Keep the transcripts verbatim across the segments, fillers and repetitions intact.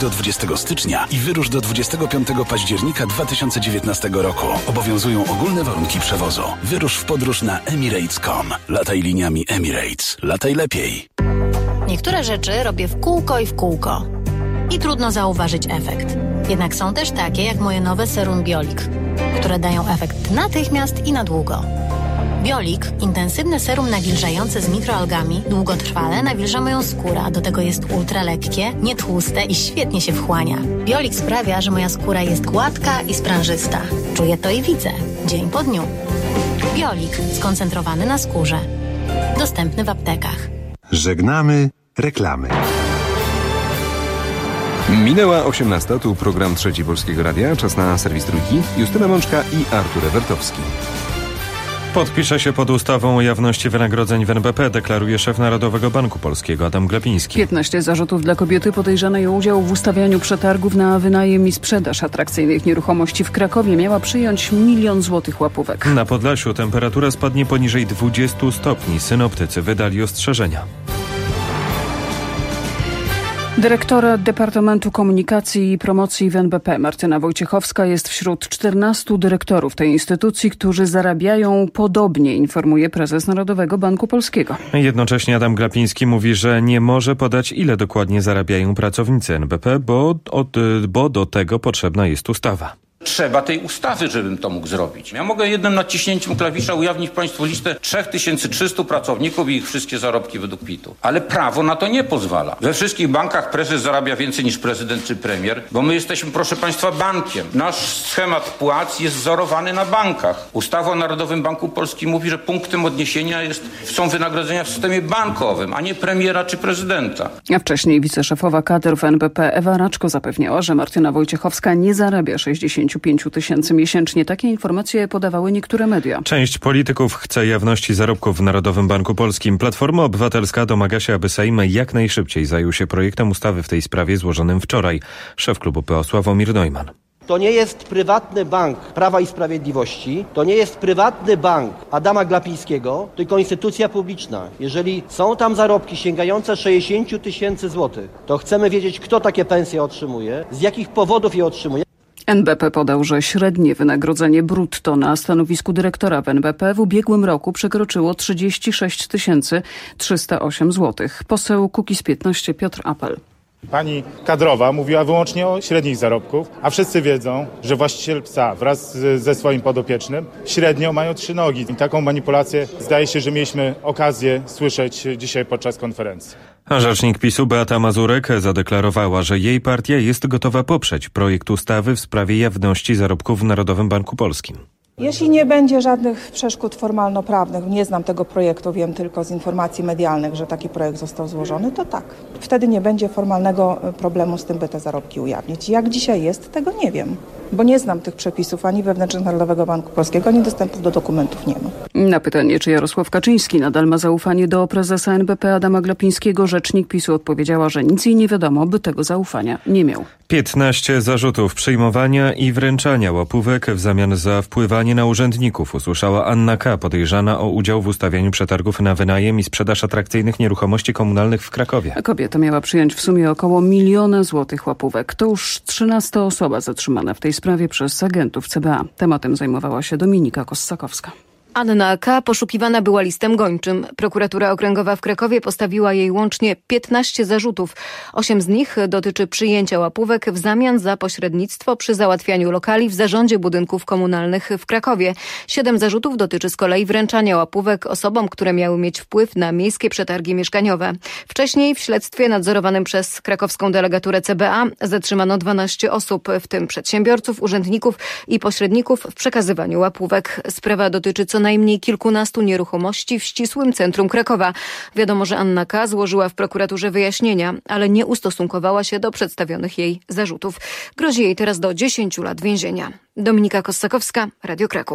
Do dwudziestego stycznia i wyrusz do dwudziestego piątego października dwa tysiące dziewiętnastego roku. Obowiązują ogólne warunki przewozu. Wyrusz w podróż na emirates kropka com. Lataj liniami Emirates. Lataj lepiej. Niektóre rzeczy robię w kółko i w kółko. I trudno zauważyć efekt. Jednak są też takie jak moje nowe serum Biolik, które dają efekt natychmiast i na długo. Biolik, intensywne serum nawilżające z mikroalgami, długotrwale nawilża moją skórę, a do tego jest ultra lekkie, nietłuste i świetnie się wchłania. Biolik sprawia, że moja skóra jest gładka i sprężysta. Czuję to i widzę, dzień po dniu. Biolik, skoncentrowany na skórze. Dostępny w aptekach. Żegnamy reklamy. Minęła osiemnasta, tu program Trzeci Polskiego Radia. Czas na serwis Trójki. Justyna Mączka i Artur Ewertowski. Podpisze się pod ustawą o jawności wynagrodzeń w en be pe, deklaruje szef Narodowego Banku Polskiego Adam Glapiński. piętnaście zarzutów dla kobiety podejrzanej o udział w ustawianiu przetargów na wynajem i sprzedaż atrakcyjnych nieruchomości w Krakowie miała przyjąć milion złotych łapówek. Na Podlasiu temperatura spadnie poniżej dwudziestu stopni. Synoptycy wydali ostrzeżenia. Dyrektora Departamentu Komunikacji i Promocji w en be pe Martyna Wojciechowska jest wśród czternastu dyrektorów tej instytucji, którzy zarabiają podobnie, informuje prezes Narodowego Banku Polskiego. Jednocześnie Adam Glapiński mówi, że nie może podać, ile dokładnie zarabiają pracownicy en be pe, bo, od, bo do tego potrzebna jest ustawa. Trzeba tej ustawy, żebym to mógł zrobić. Ja mogę jednym naciśnięciem klawisza ujawnić Państwu listę trzy tysiące trzystu pracowników i ich wszystkie zarobki według pitu. Ale prawo na to nie pozwala. We wszystkich bankach prezes zarabia więcej niż prezydent czy premier, bo my jesteśmy, proszę Państwa, bankiem. Nasz schemat płac jest wzorowany na bankach. Ustawa o Narodowym Banku Polskim mówi, że punktem odniesienia jest, są wynagrodzenia w systemie bankowym, a nie premiera czy prezydenta. A wcześniej wiceszefowa kadr w en be pe Ewa Raczko zapewniała, że Martyna Wojciechowska nie zarabia sześćdziesiąt pięć tysięcy miesięcznie. Takie informacje podawały niektóre media. Część polityków chce jawności zarobków w Narodowym Banku Polskim. Platforma Obywatelska domaga się, aby Sejm jak najszybciej zajął się projektem ustawy w tej sprawie złożonym wczoraj. Szef klubu P O Sławomir Neumann. To nie jest prywatny bank Prawa i Sprawiedliwości, to nie jest prywatny bank Adama Glapińskiego, tylko instytucja publiczna. Jeżeli są tam zarobki sięgające sześćdziesiąt tysięcy złotych, to chcemy wiedzieć, kto takie pensje otrzymuje, z jakich powodów je otrzymuje. en be pe podał, że średnie wynagrodzenie brutto na stanowisku dyrektora w en be pe w ubiegłym roku przekroczyło trzydzieści sześć tysięcy trzysta osiem złotych. Poseł Kukiz piętnaście Piotr Apel. Pani kadrowa mówiła wyłącznie o średnich zarobków, a wszyscy wiedzą, że właściciel psa wraz z, ze swoim podopiecznym średnio mają trzy nogi. I taką manipulację zdaje się, że mieliśmy okazję słyszeć dzisiaj podczas konferencji. A rzecznik PiSu Beata Mazurek zadeklarowała, że jej partia jest gotowa poprzeć projekt ustawy w sprawie jawności zarobków w Narodowym Banku Polskim. Jeśli nie będzie żadnych przeszkód formalno-prawnych, nie znam tego projektu, wiem tylko z informacji medialnych, że taki projekt został złożony, to tak. Wtedy nie będzie formalnego problemu z tym, by te zarobki ujawnić. Jak dzisiaj jest, tego nie wiem, bo nie znam tych przepisów ani wewnętrznych Narodowego Banku Polskiego, ani dostępów do dokumentów nie ma. Na pytanie, czy Jarosław Kaczyński nadal ma zaufanie do prezesa en be pe Adama Glapińskiego, rzecznik PiSu odpowiedziała, że nic jej nie wiadomo, by tego zaufania nie miał. piętnaście zarzutów przyjmowania i wręczania łapówek w zamian za wpływanie na urzędników, usłyszała Anna K., podejrzana o udział w ustawianiu przetargów na wynajem i sprzedaż atrakcyjnych nieruchomości komunalnych w Krakowie. Kobieta miała przyjąć w sumie około miliona złotych łapówek. To już trzynasta osoba zatrzymana w tej sprawie przez agentów ce be a. Tematem zajmowała się Dominika Kossakowska. Anna K. poszukiwana była listem gończym. Prokuratura Okręgowa w Krakowie postawiła jej łącznie piętnaście zarzutów. Osiem z nich dotyczy przyjęcia łapówek w zamian za pośrednictwo przy załatwianiu lokali w zarządzie budynków komunalnych w Krakowie. Siedem zarzutów dotyczy z kolei wręczania łapówek osobom, które miały mieć wpływ na miejskie przetargi mieszkaniowe. Wcześniej w śledztwie nadzorowanym przez krakowską delegaturę ce be a zatrzymano dwanaście osób, w tym przedsiębiorców, urzędników i pośredników w przekazywaniu łapówek. Sprawa dotyczy co najmniej kilkunastu nieruchomości w ścisłym centrum Krakowa. Wiadomo, że Anna K. złożyła w prokuraturze wyjaśnienia, ale nie ustosunkowała się do przedstawionych jej zarzutów. Grozi jej teraz do dziesięciu lat więzienia. Dominika Kossakowska, Radio Kraków.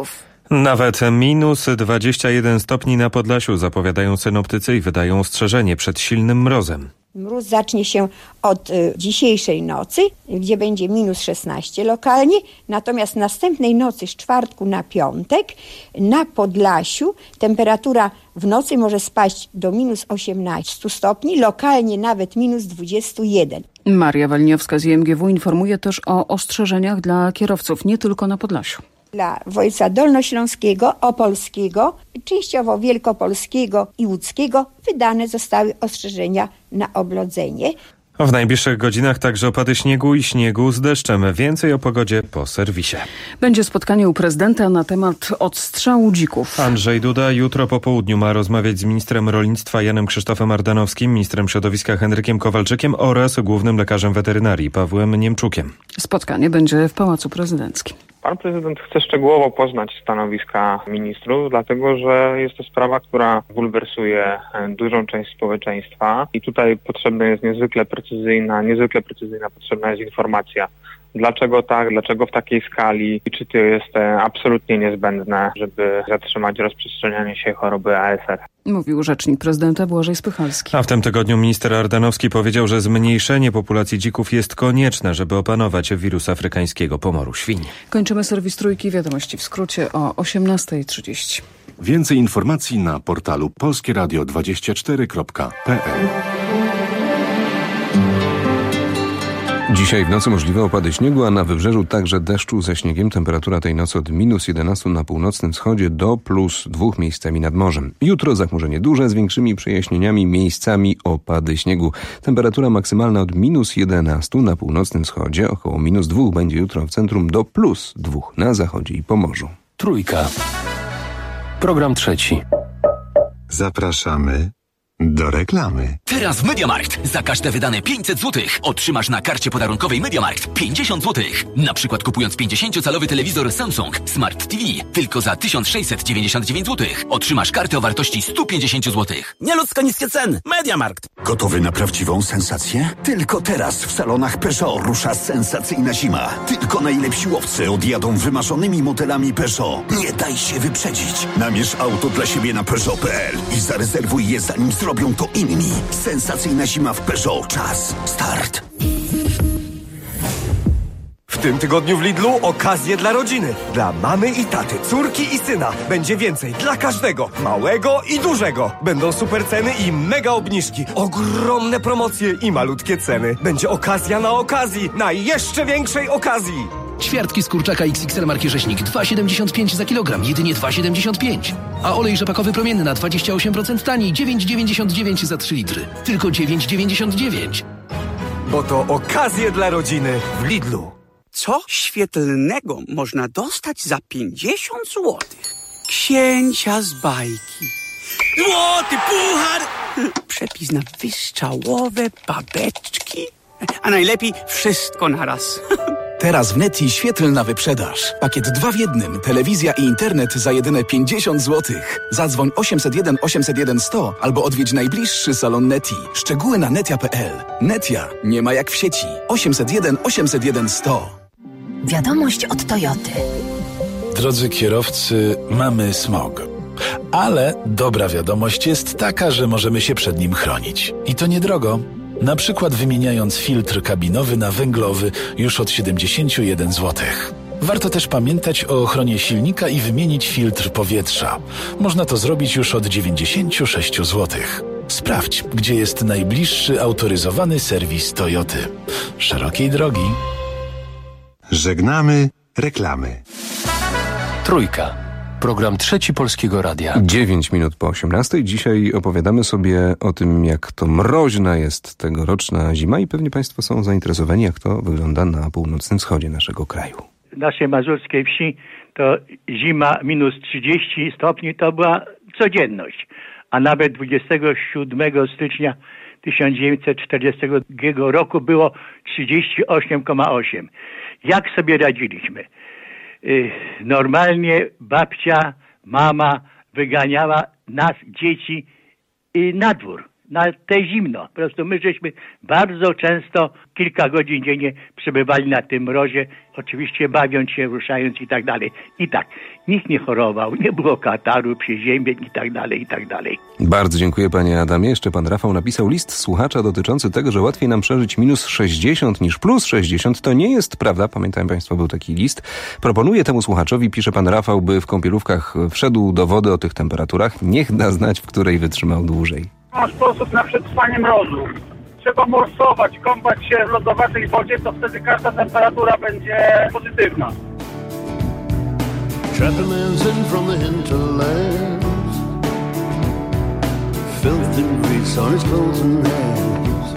Nawet minus dwadzieścia jeden stopni na Podlasiu, zapowiadają synoptycy i wydają ostrzeżenie przed silnym mrozem. Mróz zacznie się od y, dzisiejszej nocy, gdzie będzie minus szesnaście lokalnie, natomiast następnej nocy z czwartku na piątek na Podlasiu temperatura w nocy może spaść do minus osiemnaście stopni, lokalnie nawet minus dwadzieścia jeden. Maria Walniowska z I M G W informuje też o ostrzeżeniach dla kierowców, nie tylko na Podlasiu. Dla województwa dolnośląskiego, opolskiego, częściowo wielkopolskiego i łódzkiego wydane zostały ostrzeżenia na oblodzenie. W najbliższych godzinach także opady śniegu i śniegu z deszczem. Więcej o pogodzie po serwisie. Będzie spotkanie u prezydenta na temat odstrzału dzików. Andrzej Duda jutro po południu ma rozmawiać z ministrem rolnictwa Janem Krzysztofem Ardanowskim, ministrem środowiska Henrykiem Kowalczykiem oraz głównym lekarzem weterynarii Pawłem Niemczukiem. Spotkanie będzie w Pałacu Prezydenckim. Pan prezydent chce szczegółowo poznać stanowiska ministrów, dlatego że jest to sprawa, która bulwersuje dużą część społeczeństwa i tutaj potrzebna jest niezwykle precyzyjna, niezwykle precyzyjna potrzebna jest informacja. Dlaczego tak, dlaczego w takiej skali i czy to jest absolutnie niezbędne, żeby zatrzymać rozprzestrzenianie się choroby A S R. Mówił rzecznik prezydenta Błażej Spychalski. A w tym tygodniu minister Ardanowski powiedział, że zmniejszenie populacji dzików jest konieczne, żeby opanować wirus afrykańskiego pomoru świń. Kończymy serwis Trójki, wiadomości w skrócie o osiemnasta trzydzieści. Więcej informacji na portalu polskie radio dwadzieścia cztery kropka p l. Dzisiaj w nocy możliwe opady śniegu, a na wybrzeżu także deszczu ze śniegiem. Temperatura tej nocy od minus jedenaście na północnym wschodzie do plus dwa miejscami nad morzem. Jutro zachmurzenie duże z większymi przejaśnieniami, miejscami opady śniegu. Temperatura maksymalna od minus jedenaście na północnym wschodzie, około minus dwa będzie jutro w centrum do plus dwa na zachodzie i Pomorzu. Trójka. Program trzeci. Zapraszamy do reklamy. Teraz w MediaMarkt za każde wydane pięćset złotych otrzymasz na karcie podarunkowej MediaMarkt pięćdziesiąt złotych. Na przykład kupując pięćdziesięciocalowy telewizor Samsung Smart T V tylko za tysiąc sześćset dziewięćdziesiąt dziewięć złotych otrzymasz kartę o wartości sto pięćdziesiąt złotych. Nieludzko niskie ceny. MediaMarkt. Gotowy na prawdziwą sensację? Tylko teraz w salonach Peugeot rusza sensacyjna zima. Tylko najlepsi łowcy odjadą wymarzonymi modelami Peugeot. Nie daj się wyprzedzić. Namierz auto dla siebie na Peugeot kropka p l i zarezerwuj je, zanim zrobią to inni. Sensacyjna zima w Peugeot. Czas. Start. W tym tygodniu w Lidlu okazje dla rodziny. Dla mamy i taty, córki i syna. Będzie więcej dla każdego. Małego i dużego. Będą super ceny i mega obniżki. Ogromne promocje i malutkie ceny. Będzie okazja na okazji. Na jeszcze większej okazji. Ćwiartki z kurczaka X X L marki Rzeźnik dwa siedemdziesiąt pięć za kilogram, jedynie dwa siedemdziesiąt pięć. A olej rzepakowy promienny na dwadzieścia osiem procent taniej, dziewięć dziewięćdziesiąt dziewięć za trzy litry. Tylko dziewięć dziewięćdziesiąt dziewięć. Bo to okazje dla rodziny w Lidlu. Co świetlnego można dostać za pięćdziesiąt złotych? Księcia z bajki. Złoty puchar! Przepis na wystrzałowe babeczki. A najlepiej wszystko naraz. Teraz w Neti świetlna wyprzedaż. Pakiet dwa w jednym. Telewizja i internet za jedyne pięćdziesiąt złotych. Zadzwoń osiemset jeden osiemset jeden sto albo odwiedź najbliższy salon Neti. Szczegóły na netia kropka p l. Netia nie ma jak w sieci. osiemset jeden osiemset jeden sto. Wiadomość od Toyoty. Drodzy kierowcy, mamy smog. Ale dobra wiadomość jest taka, że możemy się przed nim chronić. I to niedrogo. Na przykład wymieniając filtr kabinowy na węglowy już od siedemdziesiąt jeden złotych. Warto też pamiętać o ochronie silnika i wymienić filtr powietrza. Można to zrobić już od dziewięćdziesiąt sześć złotych. Sprawdź, gdzie jest najbliższy autoryzowany serwis Toyoty. Szerokiej drogi. Żegnamy reklamy. Trójka. Program Trzeci Polskiego Radia. dziewięć minut po osiemnastej. Dzisiaj opowiadamy sobie o tym, jak to mroźna jest tegoroczna zima i pewnie Państwo są zainteresowani, jak to wygląda na północnym wschodzie naszego kraju. W naszej mazurskiej wsi to zima minus trzydzieści stopni to była codzienność, a nawet dwudziestego siódmego stycznia tysiąc dziewięćset czterdziestego drugiego roku było trzydzieści osiem przecinek osiem. Jak sobie radziliśmy? Normalnie babcia, mama wyganiała nas, dzieci, na dwór. na te zimno. Po prostu my żeśmy bardzo często kilka godzin dziennie przebywali na tym mrozie, oczywiście bawiąc się, ruszając i tak dalej. I tak, nikt nie chorował, nie było kataru, przeziębień i tak dalej, i tak dalej. Bardzo dziękuję panie Adamie. Jeszcze pan Rafał napisał list słuchacza dotyczący tego, że łatwiej nam przeżyć minus sześćdziesiąt niż plus sześćdziesiąt. To nie jest prawda. Pamiętają państwo, był taki list. Proponuję temu słuchaczowi, pisze pan Rafał, by w kąpielówkach wszedł do wody o tych temperaturach. Niech da znać, w której wytrzymał dłużej. Ma sposób na przetrwanie mrozu. Trzeba morsować, kąpać się w lodowatej wodzie, to wtedy każda temperatura będzie pozytywna. Trapping in from the hinterlands, filth and grease on his clothes and hands.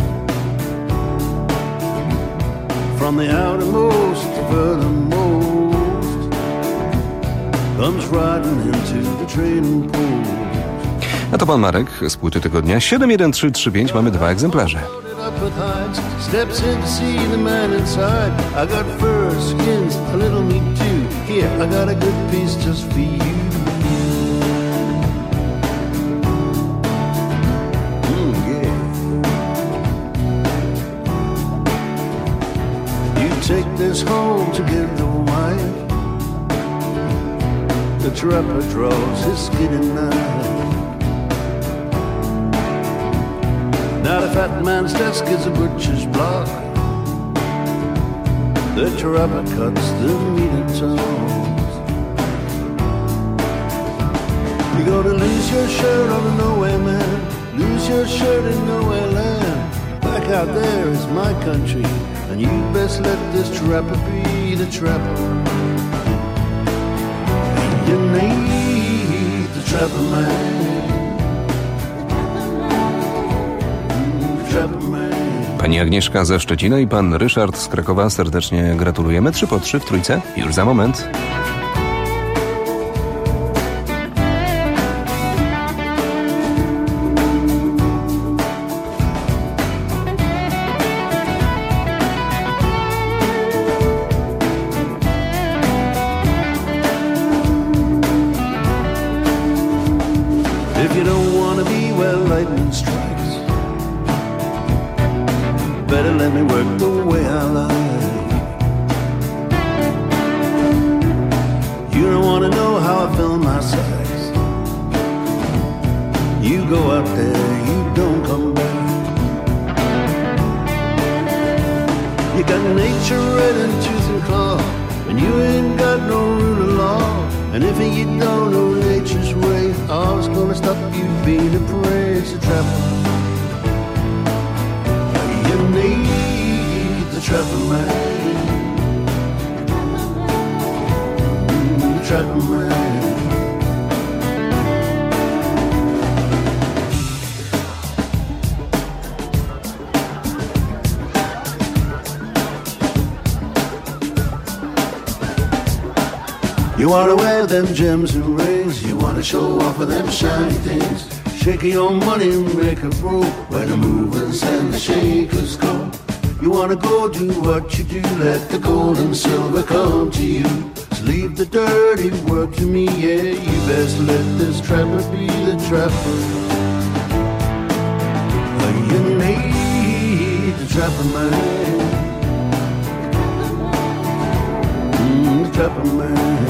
From the outermost to furthermost, comes riding into the trading pool. A to pan Marek z płyty tygodnia. siedem jeden trzy trzy pięć, mamy dwa egzemplarze. Steps in to see the man inside. I got fur, skins, a little meat too. Here, I got a good piece just for you. Mm, yeah. You take this home to give the wife. The trapper draws his skinny knife. Now the fat man's desk is a butcher's block. The trapper cuts the meat in tongues. You're gonna lose your shirt on a nowhere man, lose your shirt in nowhere land. Back out there is my country, and you best let this trapper be the trapper. And you need the trapper man. Pani Agnieszka ze Szczecina i pan Ryszard z Krakowa serdecznie gratulujemy. Trzy po trzy w trójce. Już za moment. If you don't wanna be where lightning strikes, better let me work the way I like. You don't wanna know how I fill my sacks. You go out there, you don't come back. You got nature red in tooth and claw, and you ain't got no rule of law. And if you don't know nature's way, all's gonna stop you being a prey. It's a trapper. You need the trapper man. The trapper man. You wanna wear them gems and rings, you wanna show off with them shiny things. Shake your money and make a roll where the movers and the shakers go. You wanna go do what you do, let the gold and silver come to you. So leave the dirty work to me, yeah, you best let this trapper be the trapper. You need the trapper man. Mm, the trapper man.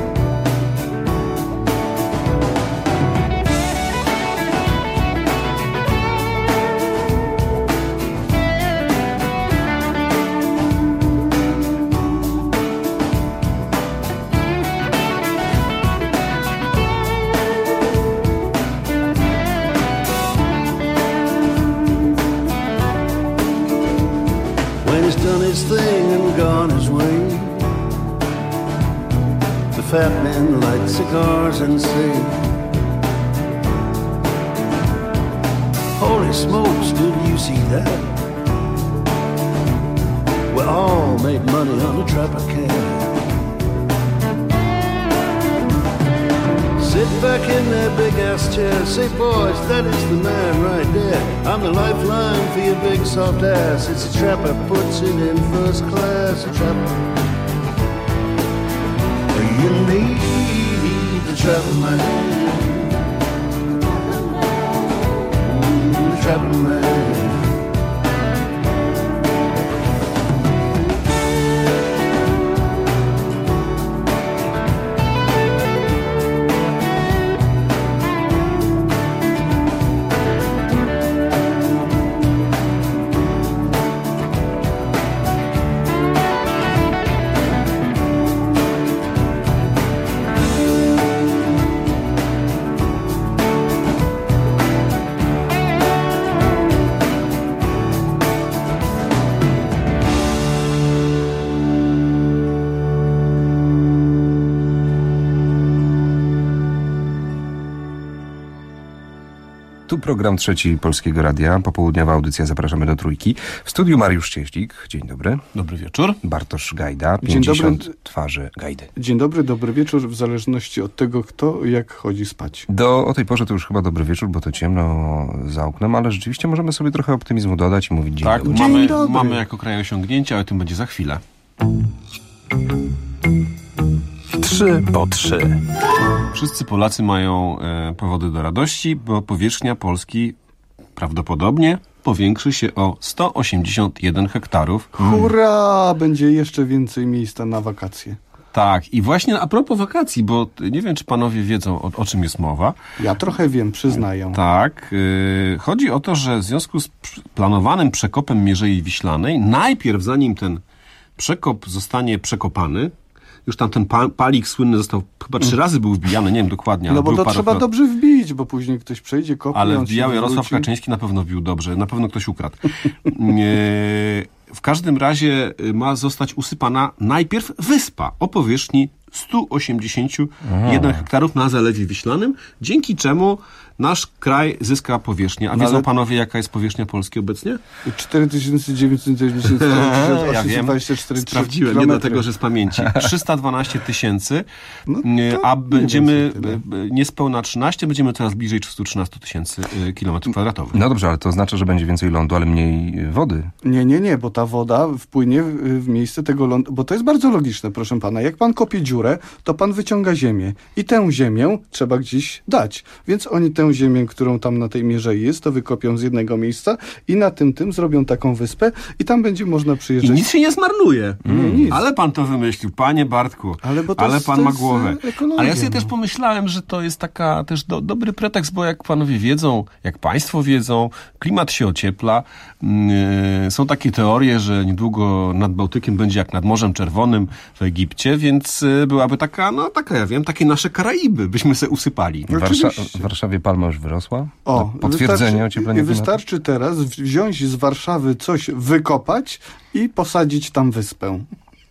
Done his thing and gone his way. The fat men light cigars and say, holy smokes, did you see that? We all made money on the trapper can. Sit back in that big ass chair, say boys, that is the man right there. I'm the lifeline for your big soft ass. It's a trapper, puts it in first class. A trapper. You need the trapper man. The trapper seven man. Tu program Trzeci Polskiego Radia. Popołudniowa audycja. Zapraszamy do Trójki. W studiu Mariusz Cieślik. Dzień dobry. Dobry wieczór. Bartosz Gajda. Dzień pięćdziesiąt dobry. twarzy Gajdy. Dzień dobry, dobry wieczór, w zależności od tego, kto jak chodzi spać. Do, o tej porze to już chyba dobry wieczór, bo to ciemno za oknem, ale rzeczywiście możemy sobie trochę optymizmu dodać i mówić dzień tak, dobry. mamy, Dzień dobry. mamy jako kraj osiągnięcia, ale o tym będzie za chwilę. Trzy po trzy. Wszyscy Polacy mają e, powody do radości, bo powierzchnia Polski prawdopodobnie powiększy się o sto osiemdziesiąt jeden hektarów. Hurra! Będzie jeszcze więcej miejsca na wakacje. Tak, i właśnie a propos wakacji, bo nie wiem, czy panowie wiedzą, o, o czym jest mowa. Ja trochę wiem, przyznaję. Tak. Yy, chodzi o to, że w związku z p- planowanym przekopem Mierzei Wiślanej, najpierw zanim ten przekop zostanie przekopany, już tam ten pa- palik słynny został, chyba trzy razy był wbijany, nie wiem dokładnie. Ale No bo był to trzeba parokrot- dobrze wbić, bo później ktoś przejdzie, kopie, Ale on się wbijał Jarosław wywróci. Kaczyński, na pewno wbił dobrze, na pewno ktoś ukradł. Nie, w każdym razie ma zostać usypana najpierw wyspa o powierzchni sto osiemdziesiąt jeden hektarów na Zalewie Wiślanym, dzięki czemu nasz kraj zyska powierzchnię. A No wiedzą ale- panowie, jaka jest powierzchnia Polski obecnie? cztery tysiące dziewięćset dziewięćdziesiąt Ja wiem, dwadzieścia cztery sprawdziłem, nie dlatego, że z pamięci. trzysta dwanaście tysięcy, No a będziemy więcej tyle. e, niespełna trzynaście, będziemy teraz bliżej trzysta trzynaście tysięcy e, kilometrów kwadratowych. No dobrze, ale to oznacza, że będzie więcej lądu, ale mniej wody. Nie, nie, nie, bo ta woda wpłynie w, w miejsce tego lądu, bo to jest bardzo logiczne, proszę pana. Jak pan kopie dziurę, to pan wyciąga ziemię i tę ziemię trzeba gdzieś dać. Więc oni tę ziemię, którą tam na tej mierzei jest, to wykopią z jednego miejsca i na tym tym zrobią taką wyspę i tam będzie można I przyjeżdżać. nic się nie zmarnuje. Nie, nic. Ale pan to wymyślił, panie Bartku. Ale, bo to ale jest, pan to ma jest, głowę. e, ekologia, Ale ja sobie no. też pomyślałem, że to jest taka też do, dobry pretekst, bo jak panowie wiedzą, jak państwo wiedzą, klimat się ociepla. Yy, są takie teorie, że niedługo nad Bałtykiem będzie jak nad Morzem Czerwonym w Egipcie, więc yy, byłaby taka, no taka ja wiem, takie nasze Karaiby, byśmy se usypali. W, Warsza- w Warszawie palma już wyrosła? O, To potwierdzenie wystarczy, ocieplenia klimatu? wystarczy teraz wziąć z Warszawy coś, wykopać i posadzić tam wyspę.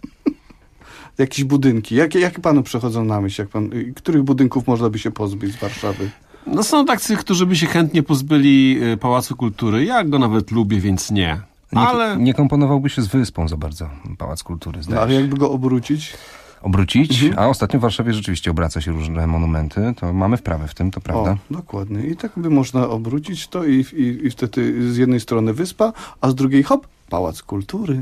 Jakieś budynki. Jakie, jakie panu przychodzą na myśl? Jak pan, których budynków można by się pozbyć z Warszawy? No są tacy, którzy by się chętnie pozbyli yy, Pałacu Kultury. Ja go nawet lubię, więc nie. Nie, Ale... nie komponowałby się z wyspą za bardzo Pałac Kultury, No, zdaje ale się. jakby go obrócić? Obrócić? Mhm. A ostatnio w Warszawie rzeczywiście obraca się różne monumenty. To mamy wprawę w tym, to prawda. O, dokładnie. I tak by można obrócić to i, i, i wtedy z jednej strony wyspa, a z drugiej hop, Pałac Kultury.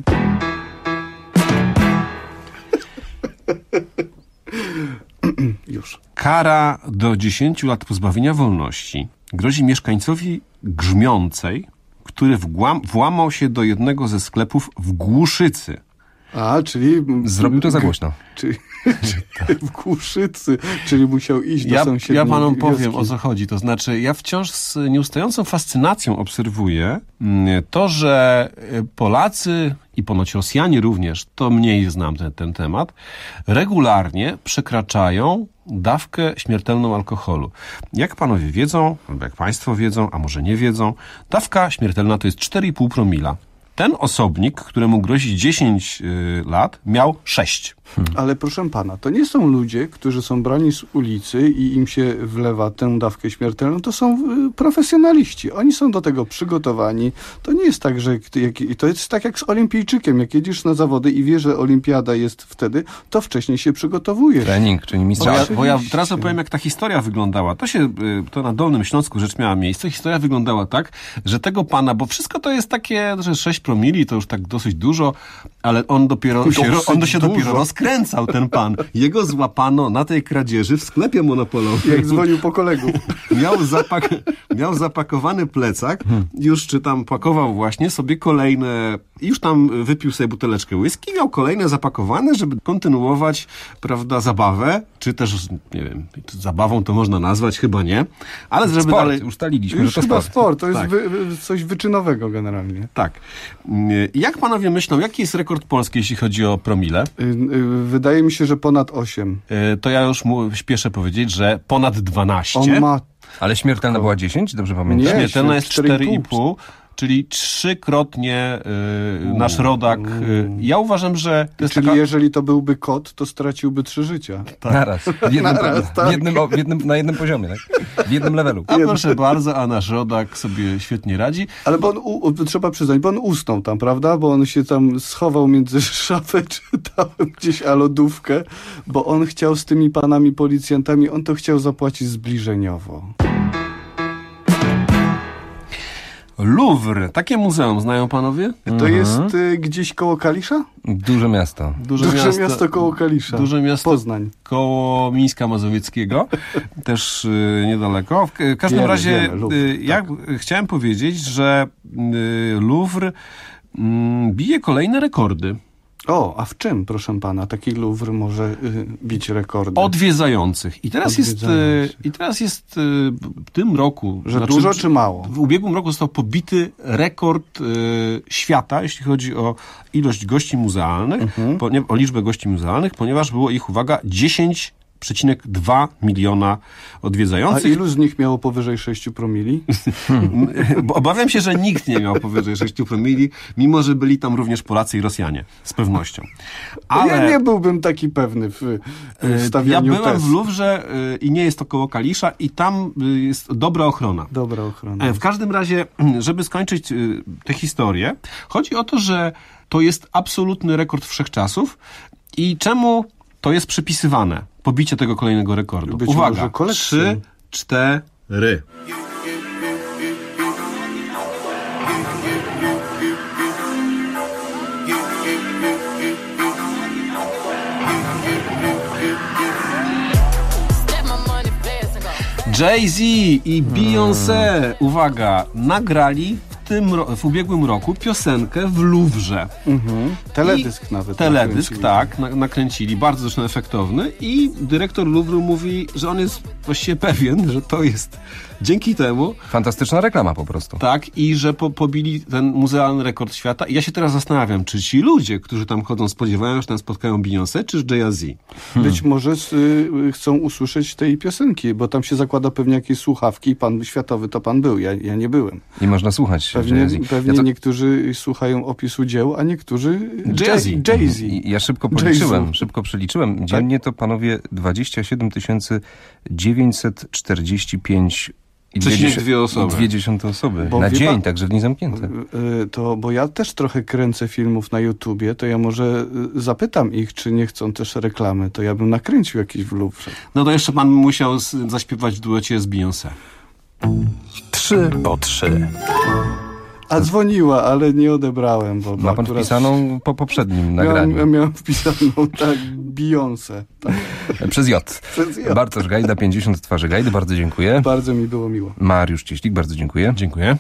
Już. Kara do dziesięciu lat pozbawienia wolności grozi mieszkańcowi Grzmiącej, który wgłam, włamał się do jednego ze sklepów w Głuszycy. A, czyli... Zrobił to za głośno. Czyli, czyli w Głuszycy, czyli musiał iść do Ja, sąsiedniej ja panom powiem, wioski. o co chodzi. To znaczy, ja wciąż z nieustającą fascynacją obserwuję mm, to, że y, Polacy i ponoć Rosjanie również, to mniej znam ten, ten temat, regularnie przekraczają dawkę śmiertelną alkoholu. Jak panowie wiedzą, albo jak państwo wiedzą, a może nie wiedzą, dawka śmiertelna to jest cztery i pół promila. Ten osobnik, któremu grozi dziesięć y, lat, miał sześć. Hmm. Ale proszę pana, to nie są ludzie, którzy są brani z ulicy i im się wlewa tę dawkę śmiertelną, to są y, profesjonaliści. Oni są do tego przygotowani. To nie jest tak, że jak, to jest tak jak z olimpijczykiem. Jak jedziesz na zawody i wiesz, że olimpiada jest wtedy, to wcześniej się przygotowujesz. Trening, czyli Bo mistrz. ja, bo ja teraz opowiem, jak ta historia wyglądała. To się, y, to na Dolnym Śląsku rzecz miała miejsce. Historia wyglądała tak, że tego pana, bo wszystko to jest takie, że sześć promili to już tak dosyć dużo, Ale on dopiero się, Dosyć on się dopiero dużo. rozkręcał, ten pan. Jego złapano na tej kradzieży w sklepie monopolowym. Jak dzwonił po kolegów. Miał, zapak miał zapakowany plecak, już czy tam pakował właśnie sobie kolejne, już tam wypił sobie buteleczkę whisky, miał kolejne zapakowane, żeby kontynuować, prawda, zabawę, czy też, nie wiem, czy zabawą to można nazwać, chyba nie, ale żeby Sport, dalej... ustaliliśmy, Już że to chyba sport. sport, to jest Tak. wy, wy, coś wyczynowego generalnie. Tak. Jak panowie myślą, jaki jest rekord Polski, jeśli chodzi o promile? Y, y, wydaje mi się, że ponad osiem. Y, To ja już mu śpieszę powiedzieć, że ponad dwanaście. On ma... Ale śmiertelna była dziesięć, dobrze pamiętam? Nie, Śmiertelna jest cztery i cztery i pół, czyli trzykrotnie y, nasz rodak. Y, ja uważam, że to jest Czyli taka... jeżeli to byłby kot, to straciłby trzy życia. Naraz. W jednym, Naraz, w tak. jednym, o, w jednym, na jednym poziomie, tak? W jednym levelu. A proszę bardzo, a nasz rodak sobie świetnie radzi. Ale bo on, u, u- trzeba przyznać, bo on usnął tam, prawda? Bo on się tam schował między szafę, czy tam gdzieś a lodówkę, bo on chciał z tymi panami policjantami, on to chciał zapłacić zbliżeniowo. Louvre, takie muzeum, znają panowie? To jest y, gdzieś koło Kalisza? Duże miasto. Duże, Duże miasto, miasto koło Kalisza. Duże miasto Poznań. koło Mińska Mazowieckiego, też y, niedaleko. W k- każdym Wiemy, razie wiemy, Louvre, y, ja chciałem powiedzieć, że y, Louvre y, bije kolejne rekordy. O, a w czym, proszę pana, taki Louvre może y, bić rekordy? Odwiedzających. I teraz jest, y, Odwiedzających. i teraz jest y, w tym roku... Że dużo czy mało? W ubiegłym roku został pobity rekord y, świata, jeśli chodzi o ilość gości muzealnych, Mhm. ponie, o liczbę gości muzealnych, ponieważ było ich, uwaga, dziesięć przecinek dwa miliona A odwiedzających. ilu z nich miało powyżej sześciu promili? Bo obawiam się, że nikt nie miał powyżej sześciu promili, mimo że byli tam również Polacy i Rosjanie, z pewnością. Ale Ja nie byłbym taki pewny w, w ja stawianiu byłem tez. w Louvre y, i nie jest to koło Kalisza i tam y, jest dobra ochrona. Dobra ochrona. E, W każdym razie, żeby skończyć y, tę historię, chodzi o to, że to jest absolutny rekord wszechczasów i czemu to jest przypisywane, pobicie tego kolejnego rekordu. Być Uwaga, może kolekcji. trzy, cztery. Jay-Z i Beyoncé, uwaga, nagrali w, tym ro- w ubiegłym roku piosenkę w Louvre. Mhm. Teledysk I nawet. Teledysk, nakręcili. tak, na, nakręcili, bardzo zresztą efektowny i dyrektor Louvre mówi, że on jest właściwie pewien, że to jest dzięki temu... Fantastyczna reklama po prostu. Tak, i że po, pobili ten muzealny rekord świata. I ja się teraz zastanawiam, czy ci ludzie, którzy tam chodzą, spodziewają się, że tam spotkają Beyoncé, czy Jay-Z? Być może y, chcą usłyszeć tej piosenki, bo tam się zakłada pewnie jakieś słuchawki i pan światowy to pan był, ja, ja nie byłem. I można słuchać Pewnie, Jay-Z. pewnie Ja to- niektórzy słuchają opisu dzieł, a niektórzy Jay-Z. Jay- Jay-Z. I ja szybko policzyłem, Jay-Z. szybko przeliczyłem. Dziennie to, panowie, dwadzieścia siedem tysięcy dziewięćset czterdzieści pięć i Przecinek dwie, dwie osoby. i dwie dziesiąte osoby. Bo Na wie dzień, pan- także w dni zamknięte. Y, To, bo ja też trochę kręcę filmów na YouTubie, to ja może y, zapytam ich, czy nie chcą też reklamy, to ja bym nakręcił jakiś w Louvre. No to jeszcze pan musiał z, zaśpiewać w duecie z Beyoncé. Trzy po trzy. A dzwoniła, ale nie odebrałem, bo Ma pan akurat wpisaną po poprzednim miałem, nagraniu. miałem wpisaną, tak, Beyoncé. Tak. Przez J. Przez J. Bartosz Gajda, pięćdziesiąt twarzy Gajdy, bardzo dziękuję. Bardzo mi było miło. Mariusz Cieślik, bardzo dziękuję. Dziękuję.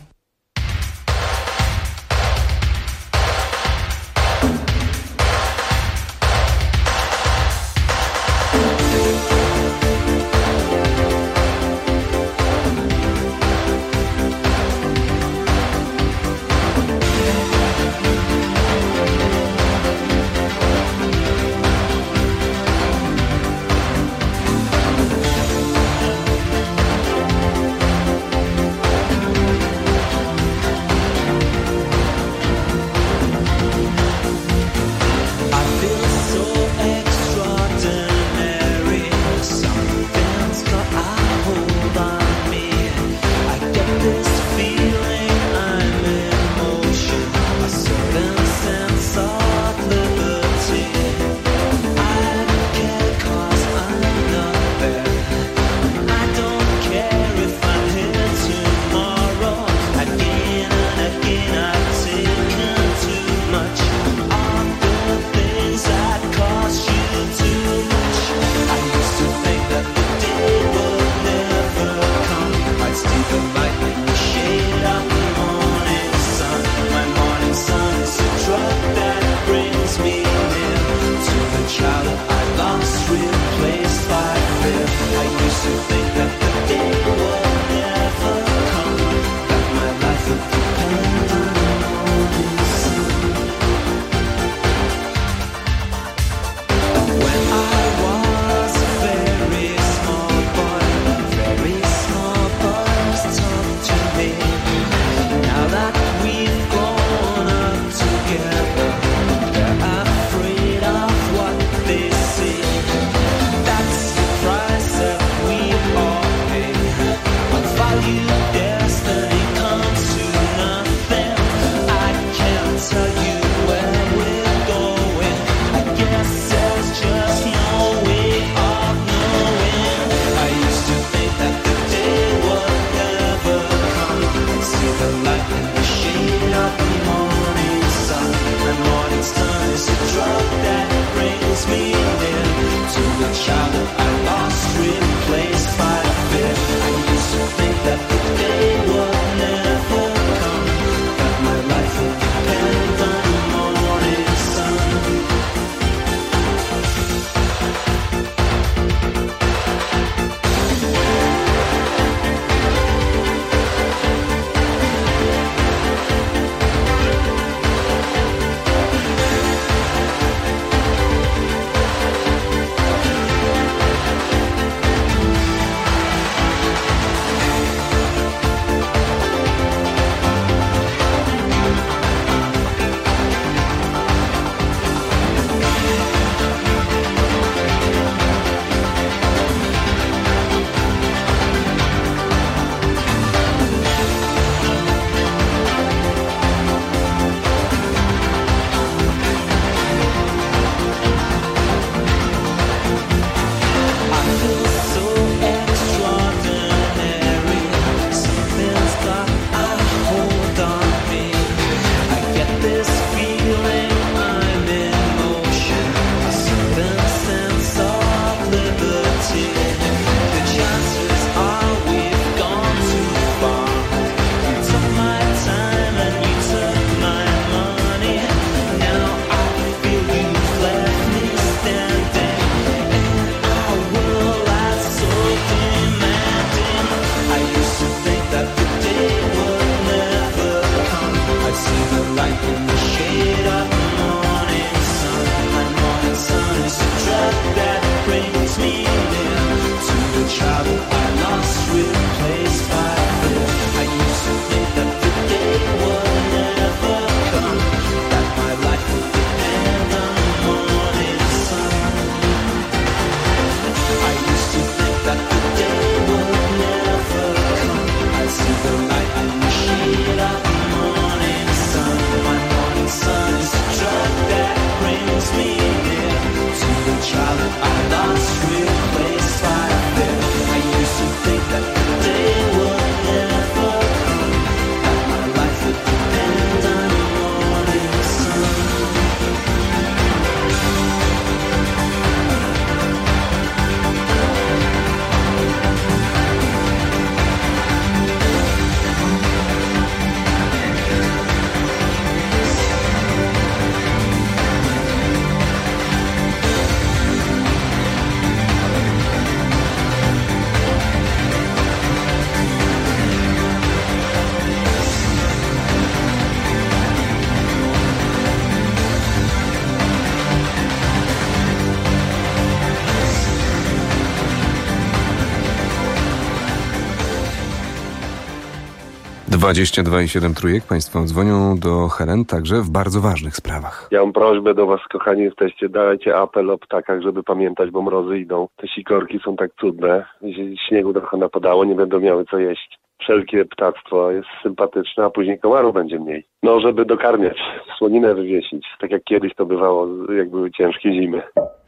dwadzieścia dwa i siedem trójek. Państwo dzwonią do Heren także w bardzo ważnych sprawach. Ja mam prośbę do was, kochani jesteście, dajcie apel o ptakach, żeby pamiętać, bo mrozy idą. Te sikorki są tak cudne, śniegu trochę napadało, nie będą miały co jeść. Wszelkie ptactwo jest sympatyczne, a później komarów będzie mniej. No, żeby dokarmiać, słoninę wywiesić, tak jak kiedyś to bywało, jak były ciężkie zimy.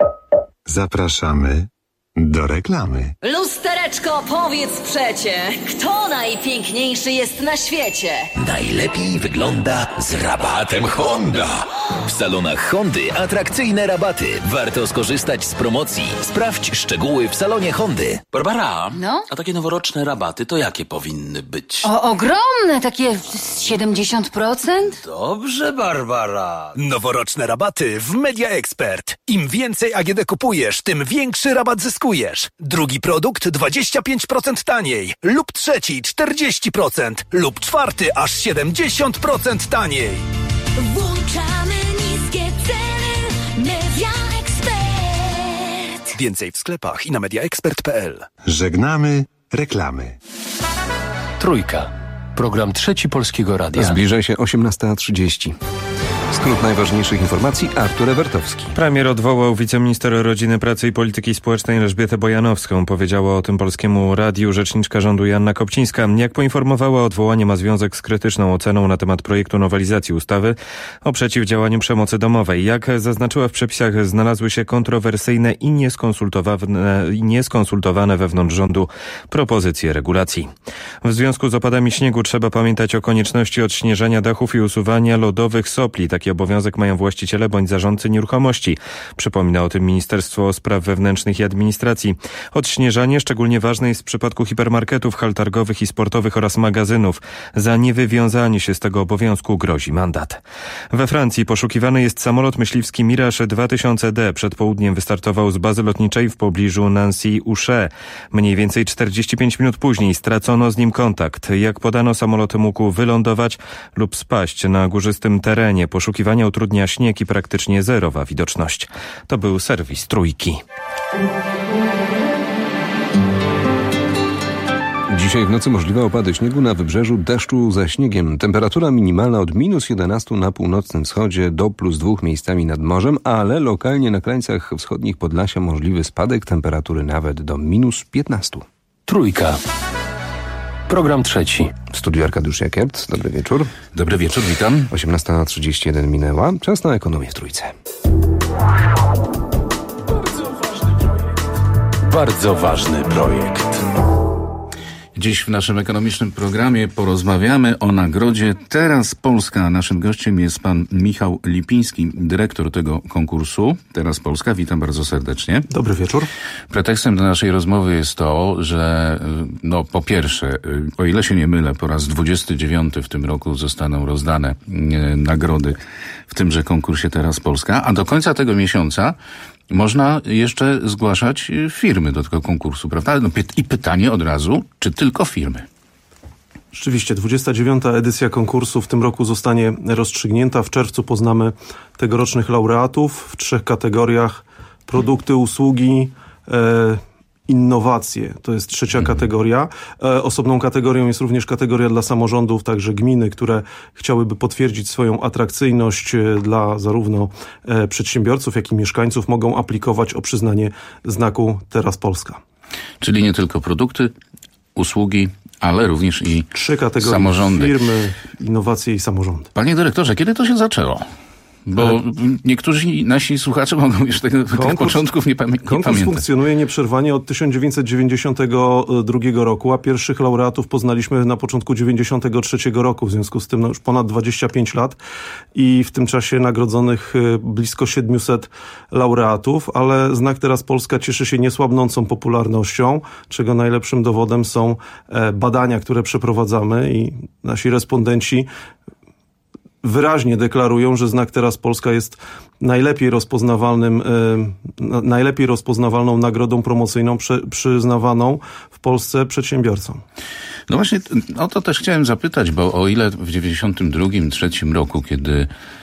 Zapraszamy do reklamy. Lustereczko, powiedz przecie, kto najpiękniejszy jest na świecie? Najlepiej wygląda z rabatem Honda. W salonach Hondy atrakcyjne rabaty. Warto skorzystać z promocji. Sprawdź szczegóły w salonie Hondy. Barbara, no? A takie noworoczne rabaty to jakie powinny być? O, ogromne, takie siedemdziesiąt procent? Dobrze, Barbara. Noworoczne rabaty w Media Expert. Im więcej A G D kupujesz, tym większy rabat zyskujesz. Drugi produkt dwadzieścia pięć procent taniej. Lub trzeci czterdzieści procent. Lub czwarty aż siedemdziesiąt procent taniej. Włączamy niskie ceny. Media Expert. Więcej w sklepach i na mediaexpert kropka p l. Żegnamy reklamy. Trójka. Program Trzeci Polskiego Radia. Zbliża się osiemnasta trzydzieści. Skrót najważniejszych informacji, Artur Ewertowski. Premier odwołał wiceminister Rodziny, Pracy i Polityki Społecznej Elżbietę Bojanowską. Powiedziała o tym Polskiemu Radiu rzeczniczka rządu Joanna Kopcińska. Jak poinformowała, odwołanie ma związek z krytyczną oceną na temat projektu nowelizacji ustawy o przeciwdziałaniu przemocy domowej. Jak zaznaczyła, w przepisach znalazły się kontrowersyjne i nieskonsultowane, i nieskonsultowane wewnątrz rządu propozycje regulacji. W związku z opadami śniegu trzeba pamiętać o konieczności odśnieżania dachów i usuwania lodowych sopli. Taki obowiązek mają właściciele bądź zarządcy nieruchomości. Przypomina o tym Ministerstwo Spraw Wewnętrznych i Administracji. Odśnieżanie szczególnie ważne jest w przypadku hipermarketów, hal targowych i sportowych oraz magazynów. Za niewywiązanie się z tego obowiązku grozi mandat. We Francji poszukiwany jest samolot myśliwski Mirage dwa tysiące D. Przed południem wystartował z bazy lotniczej w pobliżu Nancy-Usze. Mniej więcej czterdzieści pięć minut później stracono z nim kontakt. Jak podano, samolot mógł wylądować lub spaść na górzystym terenie. Poszukiwania utrudnia śnieg i praktycznie zerowa widoczność. To był serwis Trójki. Dzisiaj w nocy możliwe opady śniegu, na wybrzeżu deszczu ze śniegiem. Temperatura minimalna od minus jedenastu na północnym wschodzie do plus dwóch miejscami nad morzem, ale lokalnie na krańcach wschodnich Podlasia możliwy spadek temperatury nawet do minus piętnastu. Trójka. Program trzeci. W studiu Arkadiusz Jakiert. Dobry wieczór. Dobry wieczór, witam. osiemnasta trzydzieści jeden minęła. Czas na ekonomię w Trójce. Bardzo ważny projekt. Dziś w naszym ekonomicznym programie porozmawiamy o nagrodzie Teraz Polska. Naszym gościem jest pan Michał Lipiński, dyrektor tego konkursu Teraz Polska. Witam bardzo serdecznie. Dobry wieczór. Pretekstem do naszej rozmowy jest to, że no po pierwsze, o ile się nie mylę, po raz dwudziesty dziewiąty w tym roku zostaną rozdane e, nagrody w tymże konkursie Teraz Polska, a do końca tego miesiąca można jeszcze zgłaszać firmy do tego konkursu, prawda? No, I pytanie od razu, czy tylko firmy? Rzeczywiście, dwudziesta dziewiąta edycja konkursu w tym roku zostanie rozstrzygnięta. W czerwcu poznamy tegorocznych laureatów w trzech kategoriach: produkty, usługi, e, innowacje. To jest trzecia kategoria. E, osobną kategorią jest również kategoria dla samorządów, także gminy, które chciałyby potwierdzić swoją atrakcyjność dla zarówno e, przedsiębiorców, jak i mieszkańców, mogą aplikować o przyznanie znaku Teraz Polska. Czyli nie tylko produkty, usługi, ale również i Trzy kategorie: samorządy. Firmy, innowacje i samorządy. Panie dyrektorze, kiedy to się zaczęło? Bo Ale... niektórzy nasi słuchacze mogą już tego, konkurs, tych początków nie, pamię- nie konkurs pamiętać. Konkurs funkcjonuje nieprzerwanie od tysiąc dziewięćset dziewięćdziesiątego drugiego roku, a pierwszych laureatów poznaliśmy na początku dziewięćdziesiątego trzeciego roku. W związku z tym no, już ponad dwadzieścia pięć lat i w tym czasie nagrodzonych blisko siedmiuset laureatów, ale znak Teraz Polska cieszy się niesłabnącą popularnością, czego najlepszym dowodem są badania, które przeprowadzamy i nasi respondenci wyraźnie deklarują, że znak Teraz Polska jest najlepiej rozpoznawalnym, e, najlepiej rozpoznawalną nagrodą promocyjną prze, przyznawaną w Polsce przedsiębiorcom. No właśnie, o to też chciałem zapytać, bo o ile w dziewięćdziesiątym drugim, trzecim roku, kiedy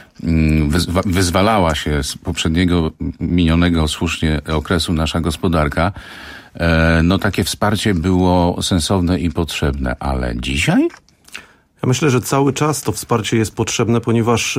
wyzwa- wyzwalała się z poprzedniego, minionego słusznie okresu nasza gospodarka, e, no takie wsparcie było sensowne i potrzebne, ale dzisiaj? Ja myślę, że cały czas to wsparcie jest potrzebne, ponieważ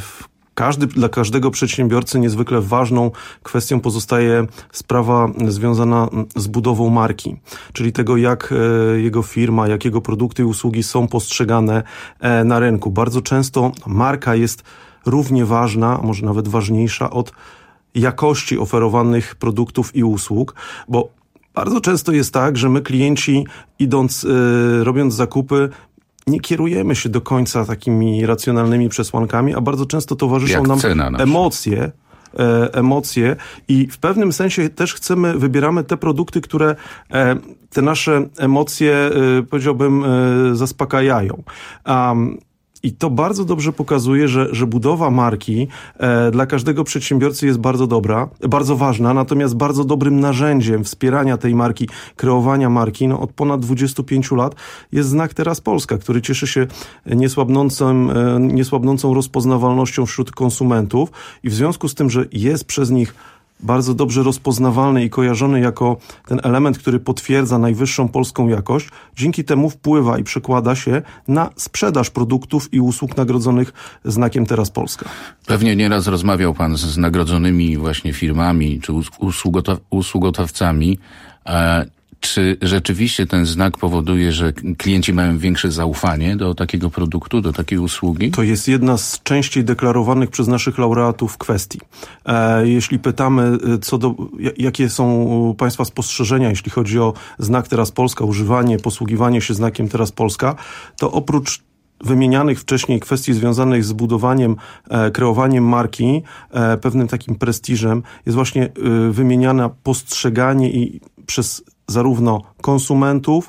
każdy, dla każdego przedsiębiorcy niezwykle ważną kwestią pozostaje sprawa związana z budową marki, czyli tego, jak jego firma, jak jego produkty i usługi są postrzegane na rynku. Bardzo często marka jest równie ważna, a może nawet ważniejsza od jakości oferowanych produktów i usług, bo bardzo często jest tak, że my klienci idąc, robiąc zakupy, nie kierujemy się do końca takimi racjonalnymi przesłankami, a bardzo często towarzyszą Jak nam cena na emocje, e, emocje i w pewnym sensie też chcemy, wybieramy te produkty, które e, te nasze emocje, e, powiedziałbym, e, zaspokajają. Um, I to bardzo dobrze pokazuje, że, że budowa marki e, dla każdego przedsiębiorcy jest bardzo dobra, bardzo ważna, natomiast bardzo dobrym narzędziem wspierania tej marki, kreowania marki, no od ponad dwudziestu pięciu lat jest znak Teraz Polska, który cieszy się niesłabnącym, e, niesłabnącą rozpoznawalnością wśród konsumentów i w związku z tym, że jest przez nich bardzo dobrze rozpoznawalny i kojarzony jako ten element, który potwierdza najwyższą polską jakość, dzięki temu wpływa i przekłada się na sprzedaż produktów i usług nagrodzonych znakiem Teraz Polska. Pewnie nieraz rozmawiał pan z nagrodzonymi właśnie firmami czy usługotaw- usługotawcami. E, Czy rzeczywiście ten znak powoduje, że klienci mają większe zaufanie do takiego produktu, do takiej usługi? To jest jedna z częściej deklarowanych przez naszych laureatów kwestii. E, jeśli pytamy, co do, jakie są państwa spostrzeżenia, jeśli chodzi o znak Teraz Polska, używanie, posługiwanie się znakiem Teraz Polska, to oprócz wymienianych wcześniej kwestii związanych z budowaniem, e, kreowaniem marki, e, pewnym takim prestiżem, jest właśnie e, wymieniane postrzeganie i przez zarówno konsumentów,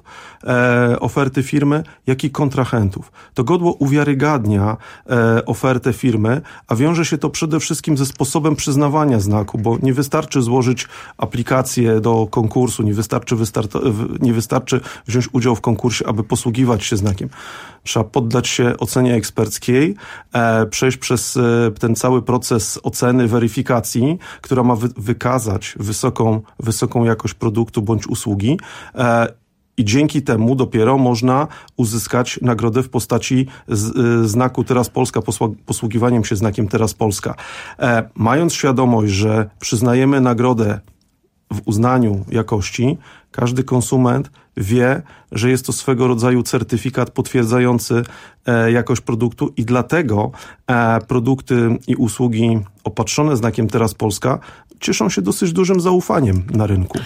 e, oferty firmy, jak i kontrahentów. To godło uwiarygadnia e, ofertę firmy, a wiąże się to przede wszystkim ze sposobem przyznawania znaku, bo nie wystarczy złożyć aplikację do konkursu, nie wystarczy, wystarto- nie wystarczy wziąć udział w konkursie, aby posługiwać się znakiem. Trzeba poddać się ocenie eksperckiej, e, przejść przez e, ten cały proces oceny, weryfikacji, która ma wy- wykazać wysoką, wysoką jakość produktu bądź usługi. E, I dzięki temu dopiero można uzyskać nagrodę w postaci z, y, znaku Teraz Polska, posług- posługiwaniem się znakiem Teraz Polska. E, mając świadomość, że przyznajemy nagrodę w uznaniu jakości, każdy konsument wie, że jest to swego rodzaju certyfikat potwierdzający e, jakość produktu i dlatego e, produkty i usługi opatrzone znakiem Teraz Polska cieszą się dosyć dużym zaufaniem na rynku.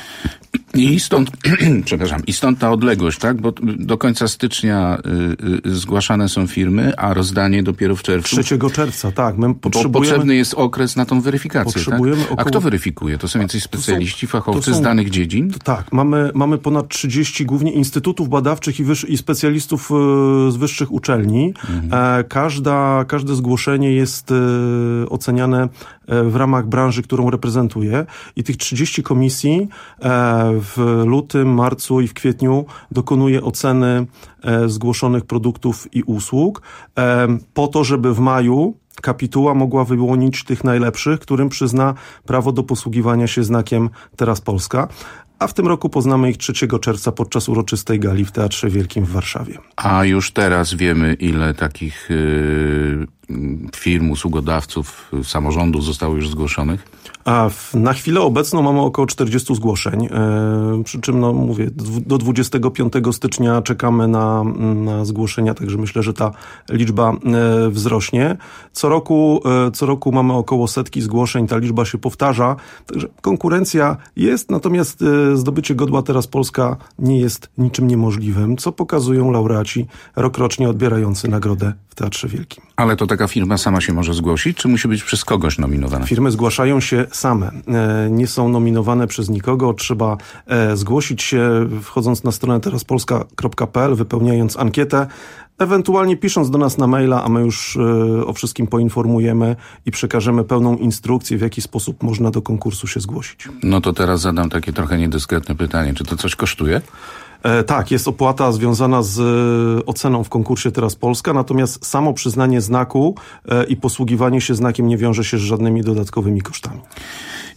I stąd, przepraszam, i stąd ta odległość, tak? Bo do końca stycznia y, y, zgłaszane są firmy, a rozdanie dopiero w czerwcu. trzeciego czerwca, tak. My potrzebujemy... Bo potrzebny jest okres na tą weryfikację, potrzebujemy tak? około... A kto weryfikuje? To są jacyś specjaliści, to są, fachowcy to są... z danych dziedzin? To tak, mamy, mamy ponad trzydzieści głównie instytutów badawczych i, wyż... i specjalistów y, z wyższych uczelni. Mhm. E, każda, każde zgłoszenie jest y, oceniane y, w ramach branży, którą reprezentuje i tych trzydzieści komisji y, w lutym, marcu i w kwietniu dokonuje oceny e, zgłoszonych produktów i usług e, po to, żeby w maju kapituła mogła wyłonić tych najlepszych, którym przyzna prawo do posługiwania się znakiem Teraz Polska. A w tym roku poznamy ich trzeciego czerwca podczas uroczystej gali w Teatrze Wielkim w Warszawie. A już teraz wiemy, ile takich y, firm, usługodawców, samorządów zostało już zgłoszonych? A w, na chwilę obecną mamy około czterdziestu zgłoszeń, e, przy czym, no mówię, do dwudziestego piątego stycznia czekamy na, na zgłoszenia, także myślę, że ta liczba e, wzrośnie. Co roku, e, co roku mamy około setki zgłoszeń, ta liczba się powtarza, także konkurencja jest, natomiast e, zdobycie godła Teraz Polska nie jest niczym niemożliwym, co pokazują laureaci rokrocznie odbierający nagrodę w Teatrze Wielkim. Ale to taka firma sama się może zgłosić, czy musi być przez kogoś nominowana? Firmy zgłaszają się same. Nie są nominowane przez nikogo. Trzeba zgłosić się wchodząc na stronę teraz polska kropka p l, wypełniając ankietę, ewentualnie pisząc do nas na maila, a my już o wszystkim poinformujemy i przekażemy pełną instrukcję, w jaki sposób można do konkursu się zgłosić. No to teraz zadam takie trochę niedyskretne pytanie. Czy to coś kosztuje? E, tak, jest opłata związana z e, oceną w konkursie Teraz Polska, natomiast samo przyznanie znaku e, i posługiwanie się znakiem nie wiąże się z żadnymi dodatkowymi kosztami.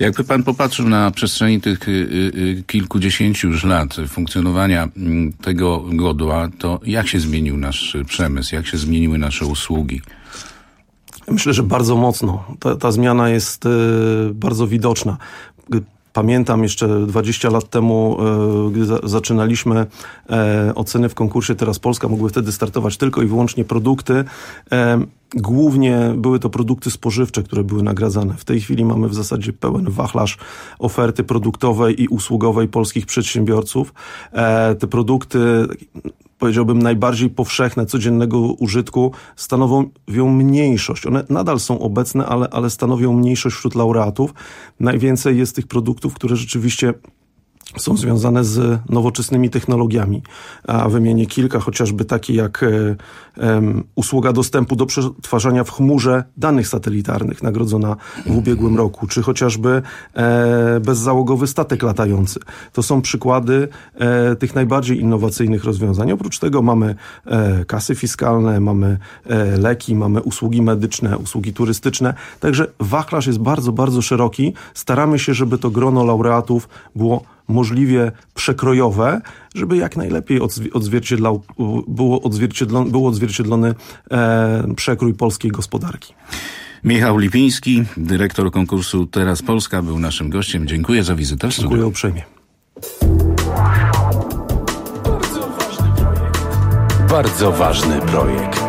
Jakby pan popatrzył na przestrzeni tych y, y, kilkudziesięciu już lat funkcjonowania y, tego godła, to jak się zmienił nasz przemysł, jak się zmieniły nasze usługi? Myślę, że bardzo mocno. Ta, ta zmiana jest y, bardzo widoczna. Pamiętam jeszcze dwadzieścia lat temu, gdy za, zaczynaliśmy e, oceny w konkursie Teraz Polska, mogły wtedy startować tylko i wyłącznie produkty. E, głównie były to produkty spożywcze, które były nagradzane. W tej chwili mamy w zasadzie pełen wachlarz oferty produktowej i usługowej polskich przedsiębiorców. E, te produkty, powiedziałbym, najbardziej powszechne, codziennego użytku, stanowią mniejszość. One nadal są obecne, ale, ale stanowią mniejszość wśród laureatów. Najwięcej jest tych produktów, które rzeczywiście są związane z nowoczesnymi technologiami. A wymienię kilka, chociażby takie jak e, e, usługa dostępu do przetwarzania w chmurze danych satelitarnych, nagrodzona w ubiegłym roku, czy chociażby e, bezzałogowy statek latający. To są przykłady e, tych najbardziej innowacyjnych rozwiązań. Oprócz tego mamy e, kasy fiskalne, mamy e, leki, mamy usługi medyczne, usługi turystyczne. Także wachlarz jest bardzo, bardzo szeroki. Staramy się, żeby to grono laureatów było możliwie przekrojowe, żeby jak najlepiej odzwierciedlał, było, odzwierciedlony, było odzwierciedlony e, przekrój polskiej gospodarki. Michał Lipiński, dyrektor konkursu Teraz Polska, był naszym gościem. Dziękuję za wizytę w studiu. Dziękuję uprzejmie. Bardzo ważny projekt.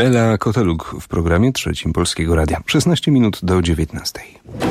Lela Koteluk w programie Trzecim Polskiego Radia. szesnaście minut do dziewiętnastej.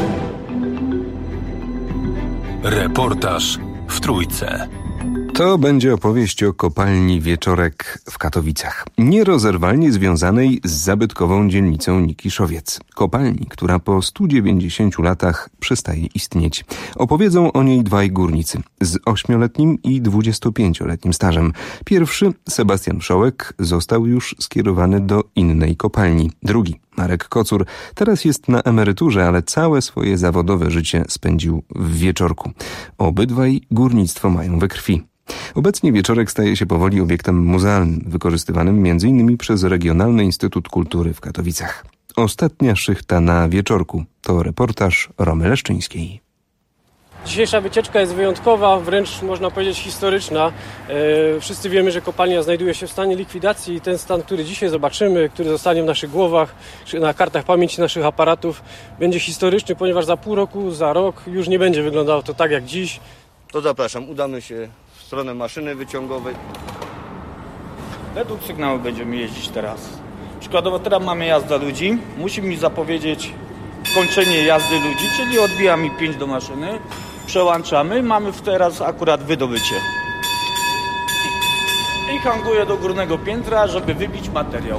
Reportaż w Trójce. To będzie opowieść o kopalni Wieczorek w Katowicach, nierozerwalnie związanej z zabytkową dzielnicą Nikiszowiec. Kopalni, która po stu dziewięćdziesięciu latach przestaje istnieć. Opowiedzą o niej dwaj górnicy z ośmioletnim i dwudziestopięcioletnim stażem. Pierwszy, Sebastian Szołek, został już skierowany do innej kopalni. Drugi, Marek Kocur, teraz jest na emeryturze, ale całe swoje zawodowe życie spędził w Wieczorku. Obydwaj górnictwo mają we krwi. Obecnie Wieczorek staje się powoli obiektem muzealnym, wykorzystywanym między innymi przez Regionalny Instytut Kultury w Katowicach. Ostatnia szychta na Wieczorku to reportaż Romy Leszczyńskiej. Dzisiejsza wycieczka jest wyjątkowa, wręcz można powiedzieć historyczna. E, wszyscy wiemy, że kopalnia znajduje się w stanie likwidacji i ten stan, który dzisiaj zobaczymy, który zostanie w naszych głowach, czy na kartach pamięci naszych aparatów, będzie historyczny, ponieważ za pół roku, za rok już nie będzie wyglądało to tak jak dziś. To zapraszam, udamy się w stronę maszyny wyciągowej. Według sygnału będziemy jeździć teraz. Przykładowo teraz mamy jazdę ludzi, musi mi zapowiedzieć kończenie jazdy ludzi, czyli odbija mi pięć do maszyny, przełączamy, mamy teraz akurat wydobycie. I hanguję do górnego piętra, żeby wybić materiał.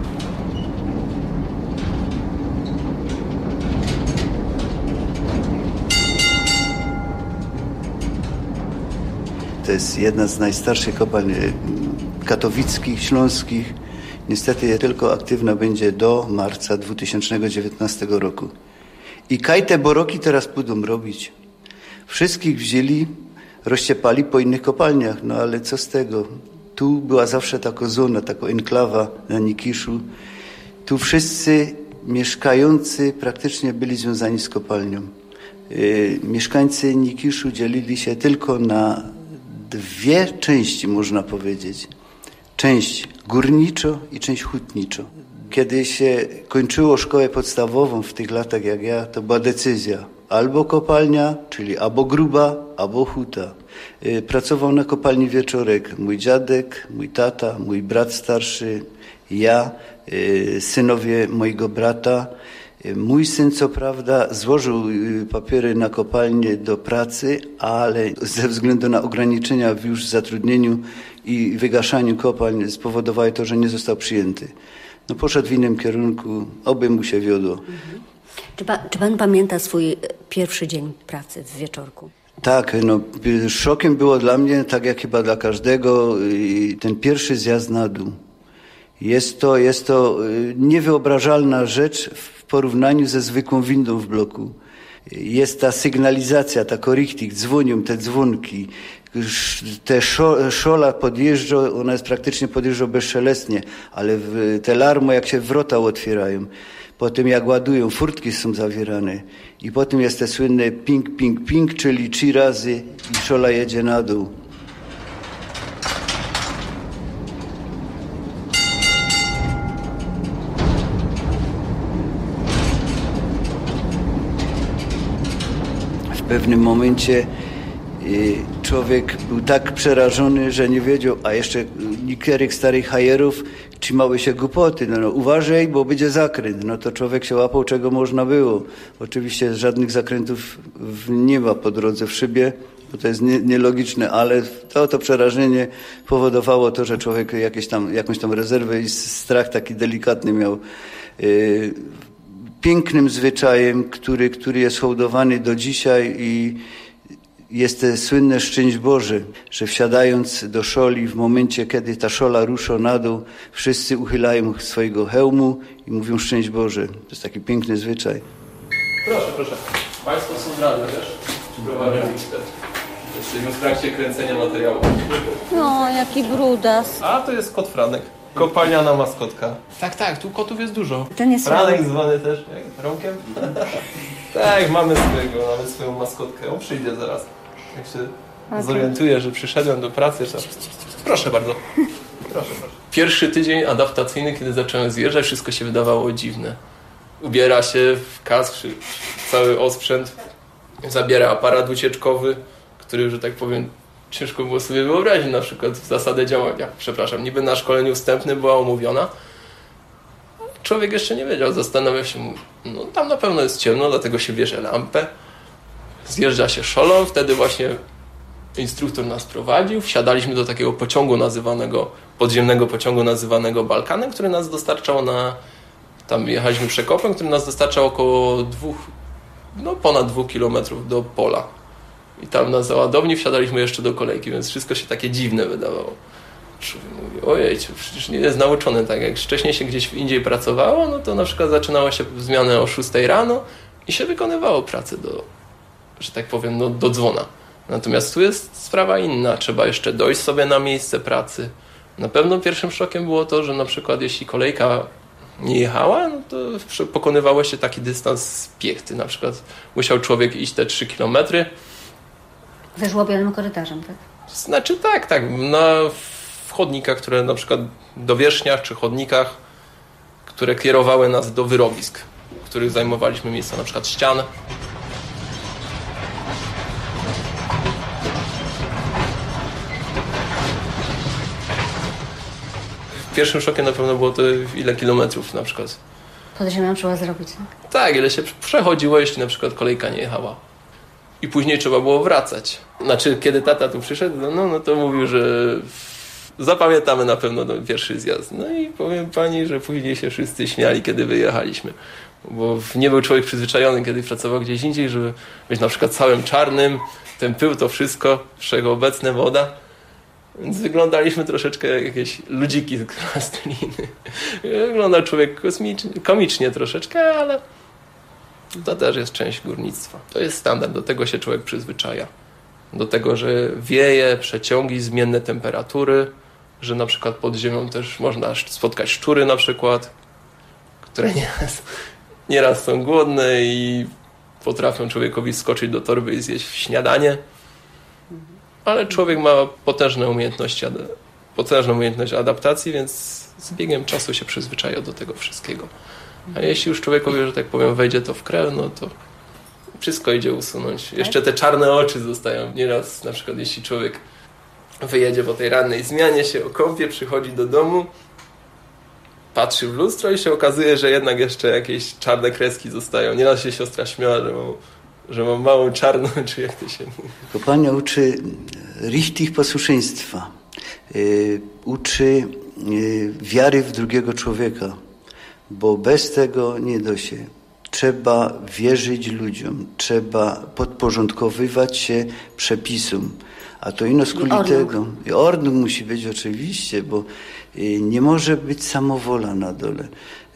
To jest jedna z najstarszych kopalń katowickich, śląskich. Niestety tylko aktywna będzie do marca dwa tysiące dziewiętnastego roku. I kaj te boroki teraz będą robić. Wszystkich wzięli, rozciepali po innych kopalniach, no ale co z tego? Tu była zawsze taka zona, taka enklawa na Nikiszu. Tu wszyscy mieszkający praktycznie byli związani z kopalnią. Yy, mieszkańcy Nikiszu dzielili się tylko na dwie części, można powiedzieć. Część górniczo i część hutniczo. Kiedy się kończyło szkołę podstawową w tych latach jak ja, to była decyzja. Albo kopalnia, czyli albo gruba, albo huta. Pracował na kopalni Wieczorek mój dziadek, mój tata, mój brat starszy, ja, synowie mojego brata. Mój syn, co prawda, złożył papiery na kopalnię do pracy, ale ze względu na ograniczenia w już zatrudnieniu i wygaszaniu kopalń spowodowało to, że nie został przyjęty. No poszedł w innym kierunku, oby mu się wiodło. Mhm. Czy, pan, czy pan pamięta swój pierwszy dzień pracy w Wieczorku? Tak, no szokiem było dla mnie, tak jak chyba dla każdego, ten pierwszy zjazd na dół. Jest to, jest to niewyobrażalna rzecz w porównaniu ze zwykłą windą w bloku. Jest ta sygnalizacja, ta korichtik, dzwonią te dzwonki, te szo, szola podjeżdża, ona jest praktycznie podjeżdża bezszelestnie, ale w, te larmo jak się wrota otwierają, potem jak ładują, furtki są zawierane i potem jest te słynne ping, ping, ping, czyli trzy razy i szola jedzie na dół. W pewnym momencie człowiek był tak przerażony, że nie wiedział, a jeszcze niektórych starych hajerów trzymały się głupoty. No, no uważaj, bo będzie zakręt. No to człowiek się łapał, czego można było. Oczywiście żadnych zakrętów nie ma po drodze w szybie, bo to jest nie, nielogiczne, ale to, to przerażenie powodowało to, że człowiek jakieś tam, jakąś tam rezerwę i strach taki delikatny miał. Yy, pięknym zwyczajem, który, który jest hołdowany do dzisiaj i jest to słynne szczęść Boże, że wsiadając do szoli w momencie, kiedy ta szola rusza na dół, wszyscy uchylają swojego hełmu i mówią szczęść Boże. To jest taki piękny zwyczaj. Proszę, proszę. Państwo są radni też. Prowadzą ekspert. Jesteśmy w trakcie kręcenia materiału. No, jaki brudas. A to jest kot Franek. Kopalniana maskotka. Tak, tak, tu kotów jest dużo. Ten jest Franek Franek. zwany też, jak Romkiem. Tak, mamy swojego, mamy swoją maskotkę. On przyjdzie zaraz. Jak się okay. zorientuje, że przyszedłem do pracy, to... Proszę bardzo. Proszę, proszę. Pierwszy tydzień adaptacyjny, kiedy zacząłem zjeżdżać, wszystko się wydawało dziwne. Ubiera się w kask, cały osprzęt, zabiera aparat ucieczkowy, który, że tak powiem, ciężko było sobie wyobrazić na przykład zasadę działania. Przepraszam, niby na szkoleniu wstępnym była omówiona, człowiek jeszcze nie wiedział, zastanawiał się, no tam na pewno jest ciemno, dlatego się bierze lampę, zjeżdża się szolą, wtedy właśnie instruktor nas prowadził, wsiadaliśmy do takiego pociągu nazywanego, podziemnego pociągu nazywanego Balkanem, który nas dostarczał na, tam jechaliśmy przekopem, który nas dostarczał około dwóch, no ponad dwóch kilometrów do pola. I tam na załadowni wsiadaliśmy jeszcze do kolejki, więc wszystko się takie dziwne wydawało. Człowiek mówi, ojej, przecież nie jest nauczony tak, jak wcześniej się gdzieś indziej pracowało, no to na przykład zaczynało się zmianę o szóstej rano i się wykonywało pracę do, że tak powiem, no, do dzwona. Natomiast tu jest sprawa inna, trzeba jeszcze dojść sobie na miejsce pracy. Na pewno pierwszym szokiem było to, że na przykład jeśli kolejka nie jechała, no to pokonywało się taki dystans z piechty. Na przykład musiał człowiek iść te trzy kilometry. Wyżłobionym korytarzem, tak? Znaczy tak, tak. Na w chodnikach, które na przykład do wierzchniach czy chodnikach, które kierowały nas do wyrobisk, w których zajmowaliśmy miejsca na przykład ścian. Pierwszym szokiem na pewno było to, ile kilometrów na przykład. Pod ziemią trzeba zrobić, tak? Tak, ile się przechodziło, jeśli na przykład kolejka nie jechała. I później trzeba było wracać. Znaczy, kiedy tata tu przyszedł, no, no to mówił, że zapamiętamy na pewno ten pierwszy zjazd. No i powiem pani, że później się wszyscy śmiali, kiedy wyjechaliśmy. Bo nie był człowiek przyzwyczajony, kiedy pracował gdzieś indziej, żeby być na przykład całym czarnym, ten pył, to wszystko, wszechobecna woda. Więc wyglądaliśmy troszeczkę jak jakieś ludziki z plasteliny. Wyglądał człowiek kosmicznie, komicznie troszeczkę, ale to też jest część górnictwa. To jest standard, do tego się człowiek przyzwyczaja. Do tego, że wieje, przeciągi, zmienne temperatury, że na przykład pod ziemią też można spotkać szczury na przykład, które nieraz, nieraz są głodne i potrafią człowiekowi skoczyć do torby i zjeść śniadanie. Ale człowiek ma potężne umiejętności, potężną umiejętność adaptacji, więc z biegiem czasu się przyzwyczaja do tego wszystkiego. A jeśli już człowiekowi, że tak powiem, wejdzie to w krew, no to wszystko idzie usunąć. Jeszcze te czarne oczy zostają. Nieraz na przykład jeśli człowiek wyjedzie po tej rannej zmianie, się okąpie, przychodzi do domu, patrzy w lustro i się okazuje, że jednak jeszcze jakieś czarne kreski zostają. Nieraz się siostra śmiała, że mam, że mam małą czarną, czy jak to się mówi. Kopalnia uczy richtig posłuszeństwa, yy, uczy yy, wiary w drugiego człowieka, bo bez tego nie da się. Trzeba wierzyć ludziom, trzeba podporządkowywać się przepisom. A to ino z tego. I ordnung musi być oczywiście, bo nie może być samowola na dole.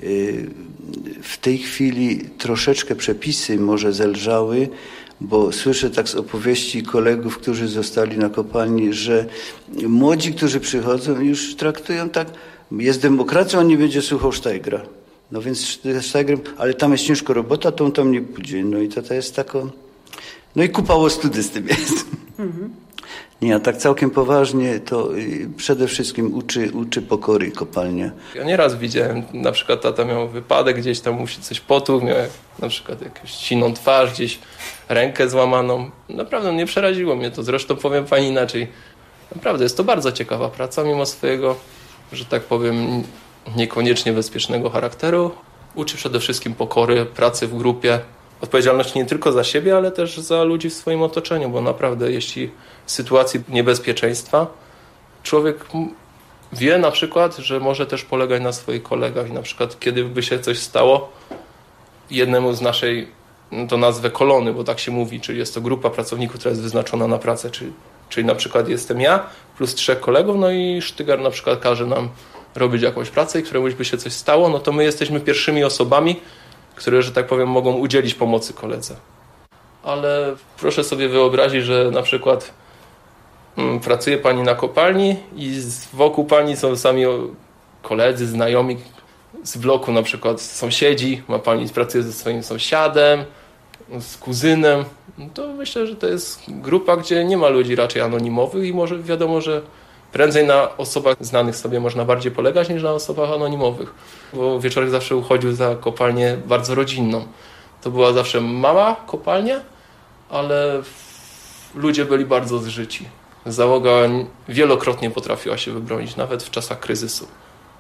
W tej chwili troszeczkę przepisy może zelżały, bo słyszę tak z opowieści kolegów, którzy zostali na kopalni, że młodzi, którzy przychodzą, już traktują tak, jest demokracja, on nie będzie słuchał Steigra. No więc Steigrem, ale tam jest ciężko robota, to on tam nie pójdzie. No i to, to jest tako... No i kupa łostudy z tym jest. Mhm. Nie, a tak całkiem poważnie to przede wszystkim uczy, uczy pokory kopalnia. Ja nieraz widziałem, na przykład tata miał wypadek, gdzieś tam musi coś potuł, miał na przykład jakąś siną twarz, gdzieś rękę złamaną. Naprawdę nie przeraziło mnie to, zresztą powiem pani inaczej. Naprawdę jest to bardzo ciekawa praca, mimo swojego, że tak powiem, niekoniecznie bezpiecznego charakteru. Uczy przede wszystkim pokory, pracy w grupie, odpowiedzialności nie tylko za siebie, ale też za ludzi w swoim otoczeniu, bo naprawdę jeśli w sytuacji niebezpieczeństwa człowiek wie na przykład, że może też polegać na swoich kolegach i na przykład kiedy by się coś stało jednemu z naszej, no to nazwę kolony, bo tak się mówi, czyli jest to grupa pracowników, która jest wyznaczona na pracę, czyli, czyli na przykład jestem ja plus trzech kolegów, no i sztygar na przykład każe nam robić jakąś pracę i któremuś by się coś stało, no to my jesteśmy pierwszymi osobami, które, że tak powiem, mogą udzielić pomocy koledze. Ale proszę sobie wyobrazić, że na przykład mm, pracuje pani na kopalni i wokół pani są sami koledzy, znajomi z bloku, na przykład sąsiedzi, ma pani pracuje ze swoim sąsiadem, z kuzynem. No to myślę, że to jest grupa, gdzie nie ma ludzi raczej anonimowych i może wiadomo, że prędzej na osobach znanych sobie można bardziej polegać niż na osobach anonimowych. Bo Wieczorek zawsze uchodził za kopalnię bardzo rodzinną. To była zawsze mała kopalnia, ale ludzie byli bardzo zżyci. Załoga wielokrotnie potrafiła się wybronić, nawet w czasach kryzysu.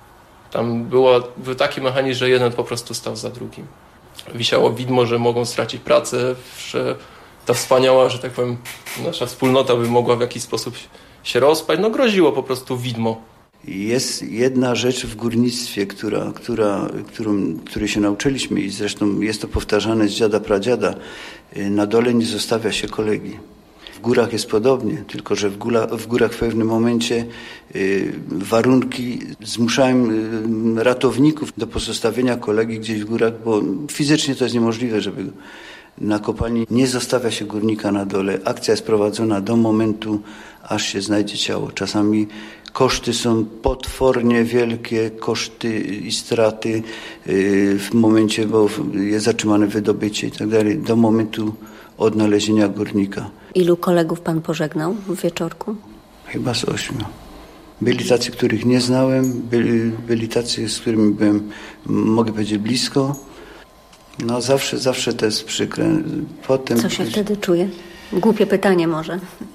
Tam było, był taki mechanizm, że jeden po prostu stał za drugim. Wisiało widmo, że mogą stracić pracę, że ta wspaniała, że tak powiem, nasza wspólnota by mogła w jakiś sposób się rozpaść. No groziło po prostu widmo. Jest jedna rzecz w górnictwie, która, która, którą, której się nauczyliśmy i zresztą jest to powtarzane z dziada pradziada. Na dole nie zostawia się kolegi. W górach jest podobnie, tylko że w, góra, w górach w pewnym momencie y, warunki zmuszają y, ratowników do pozostawienia kolegi gdzieś w górach, bo fizycznie to jest niemożliwe, żeby na kopalni nie zostawia się górnika na dole. Akcja jest prowadzona do momentu, aż się znajdzie ciało. Czasami koszty są potwornie wielkie, koszty i straty y, w momencie, bo jest zatrzymane wydobycie i tak dalej, do momentu odnalezienia górnika. Ilu kolegów pan pożegnał w wieczorku? Chyba z ośmiu. Byli tacy, których nie znałem, byli, byli tacy, z którymi byłem, mogę powiedzieć, blisko. No zawsze, zawsze to jest przykre. Potem... Co się wtedy czuje? Głupie pytanie może.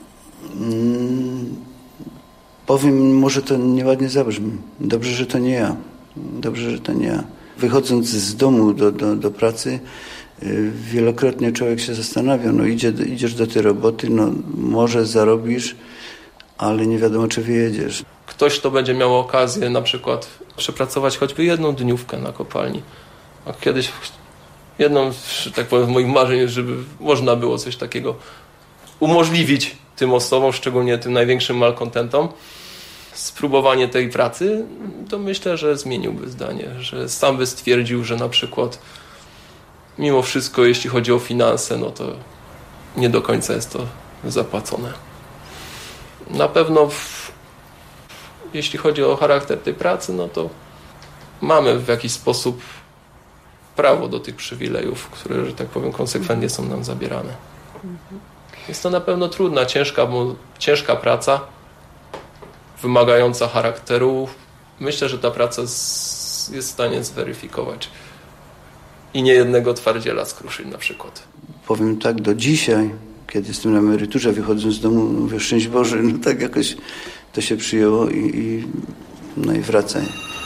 Mm, powiem, może to nieładnie zabrzmi. Dobrze, że to nie ja. Dobrze, że to nie ja. Wychodząc z domu do, do, do pracy, wielokrotnie człowiek się zastanawia, no idzie, idziesz do tej roboty, no może zarobisz, ale nie wiadomo, czy wyjedziesz. Ktoś, kto będzie miał okazję na przykład przepracować choćby jedną dniówkę na kopalni, a kiedyś jedną, że tak powiem, z moich marzeń jest, żeby można było coś takiego umożliwić tym osobom, szczególnie tym największym malkontentom, spróbowanie tej pracy, to myślę, że zmieniłby zdanie, że sam by stwierdził, że na przykład mimo wszystko, jeśli chodzi o finanse, no to nie do końca jest to zapłacone. Na pewno w, jeśli chodzi o charakter tej pracy, no to mamy w jakiś sposób prawo do tych przywilejów, które, że tak powiem, konsekwentnie są nam zabierane. Jest to na pewno trudna, ciężka, bo ciężka praca, wymagająca charakteru. Myślę, że ta praca z, jest w stanie zweryfikować i nie jednego twardziela z Kruszyn na przykład. Powiem tak, do dzisiaj, kiedy jestem na emeryturze, wychodząc z domu, mówię, szczęść Boże, no tak jakoś to się przyjęło i, i no i wracaj.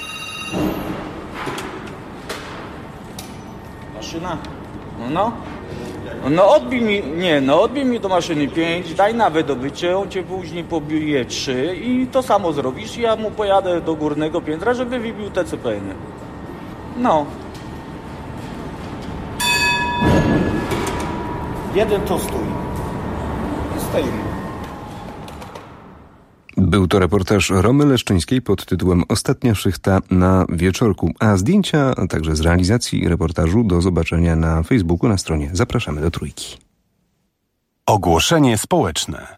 Maszyna? No, no. No odbij mi, nie, no odbij mi do maszyny pięć, daj na wydobycie, on cię później pobije trzy i to samo zrobisz i ja mu pojadę do górnego piętra, żeby wybił te C P N-y. No. Jeden to stój. Stoimy. Był to reportaż Romy Leszczyńskiej pod tytułem Ostatnia szychta na wieczorku, a zdjęcia, a także z realizacji reportażu do zobaczenia na Facebooku na stronie Zapraszamy do Trójki. Ogłoszenie społeczne.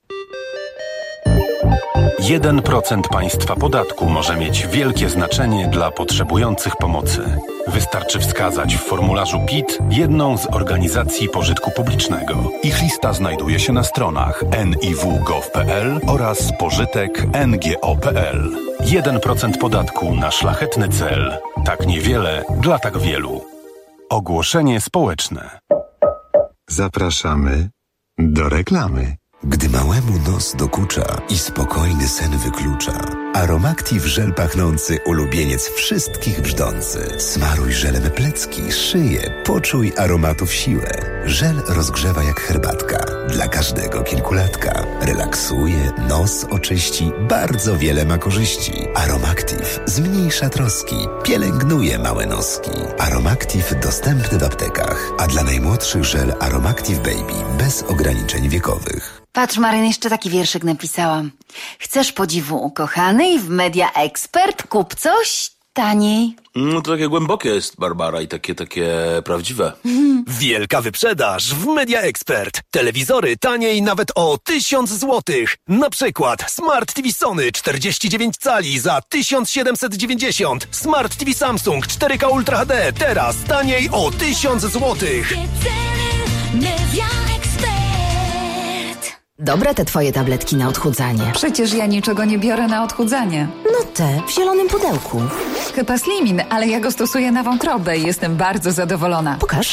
jeden procent państwa podatku może mieć wielkie znaczenie dla potrzebujących pomocy. Wystarczy wskazać w formularzu P I T jedną z organizacji pożytku publicznego. Ich lista znajduje się na stronach en i w kropka gov kropka p l oraz pożytek kropka n g o kropka p l. jeden procent podatku na szlachetny cel. Tak niewiele dla tak wielu. Ogłoszenie społeczne. Zapraszamy do reklamy. Gdy małemu nos dokucza i spokojny sen wyklucza, Aromactive żel pachnący ulubieniec wszystkich brzdący. Smaruj żelem plecki, szyję, poczuj aromatów siłę. Żel rozgrzewa jak herbatka, dla każdego kilkulatka. Relaksuje, nos oczyści, bardzo wiele ma korzyści. Aromactive zmniejsza troski, pielęgnuje małe noski. Aromactive dostępny w aptekach, a dla najmłodszych żel Aromactive Baby bez ograniczeń wiekowych. Patrz, Maryn, jeszcze taki wierszyk napisałam. Chcesz podziwu ukochanej w Media Expert? Kup coś taniej. No to takie głębokie jest, Barbara, i takie, takie prawdziwe. Wielka wyprzedaż w Media Expert. Telewizory taniej nawet o tysiąc złotych. Na przykład Smart T V Sony czterdzieści dziewięć cali za tysiąc siedemset dziewięćdziesiąt. Smart T V Samsung cztery K Ultra H D teraz taniej o tysiąc złotych. Media Expert. Dobre te twoje tabletki na odchudzanie. Przecież ja niczego nie biorę na odchudzanie. No te, w zielonym pudełku. Chyba Slimin, ale ja go stosuję na wątrobę i jestem bardzo zadowolona. Pokaż.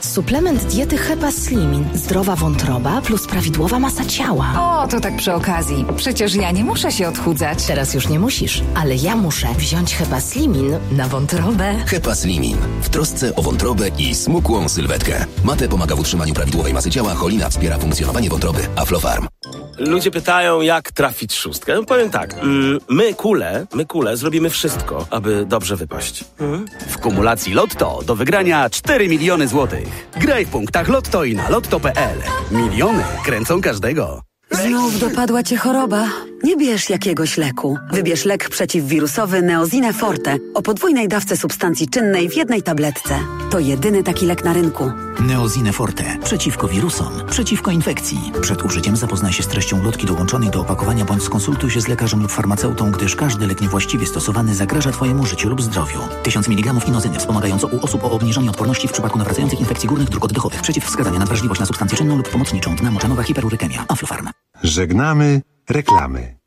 Suplement diety Hepa Slimin. Zdrowa wątroba plus prawidłowa masa ciała. O, to tak przy okazji. Przecież ja nie muszę się odchudzać. Teraz już nie musisz, ale ja muszę wziąć Hepa Slimin na wątrobę. Hepa Slimin. W trosce o wątrobę i smukłą sylwetkę. Mate pomaga w utrzymaniu prawidłowej masy ciała, cholina wspiera funkcjonowanie wątroby. Aflofarm. Ludzie pytają, jak trafić szóstkę. No powiem tak, mm, my kule, my kule zrobimy wszystko, aby dobrze wypaść. Mhm. W kumulacji Lotto do wygrania cztery miliony złotych. Graj w punktach Lotto i na lotto kropka p l. Miliony kręcą każdego. Znów dopadła cię choroba? Nie bierz jakiegoś leku. Wybierz lek przeciwwirusowy Neozine Forte o podwójnej dawce substancji czynnej w jednej tabletce. To jedyny taki lek na rynku. Neozine Forte. Przeciwko wirusom. Przeciwko infekcji. Przed użyciem zapoznaj się z treścią ulotki dołączonej do opakowania bądź skonsultuj się z lekarzem lub farmaceutą, gdyż każdy lek niewłaściwie stosowany zagraża Twojemu życiu lub zdrowiu. tysiąc miligramów inozyny wspomagająco u osób o obniżonej odporności w przypadku nawracających infekcji górnych dróg oddechowych. Przeciwwskazania na wrażliwość na substancję czynną lub pomocniczą. Dna moczanowa hiperurykemia. Aflofarm. Żegnamy reklamy.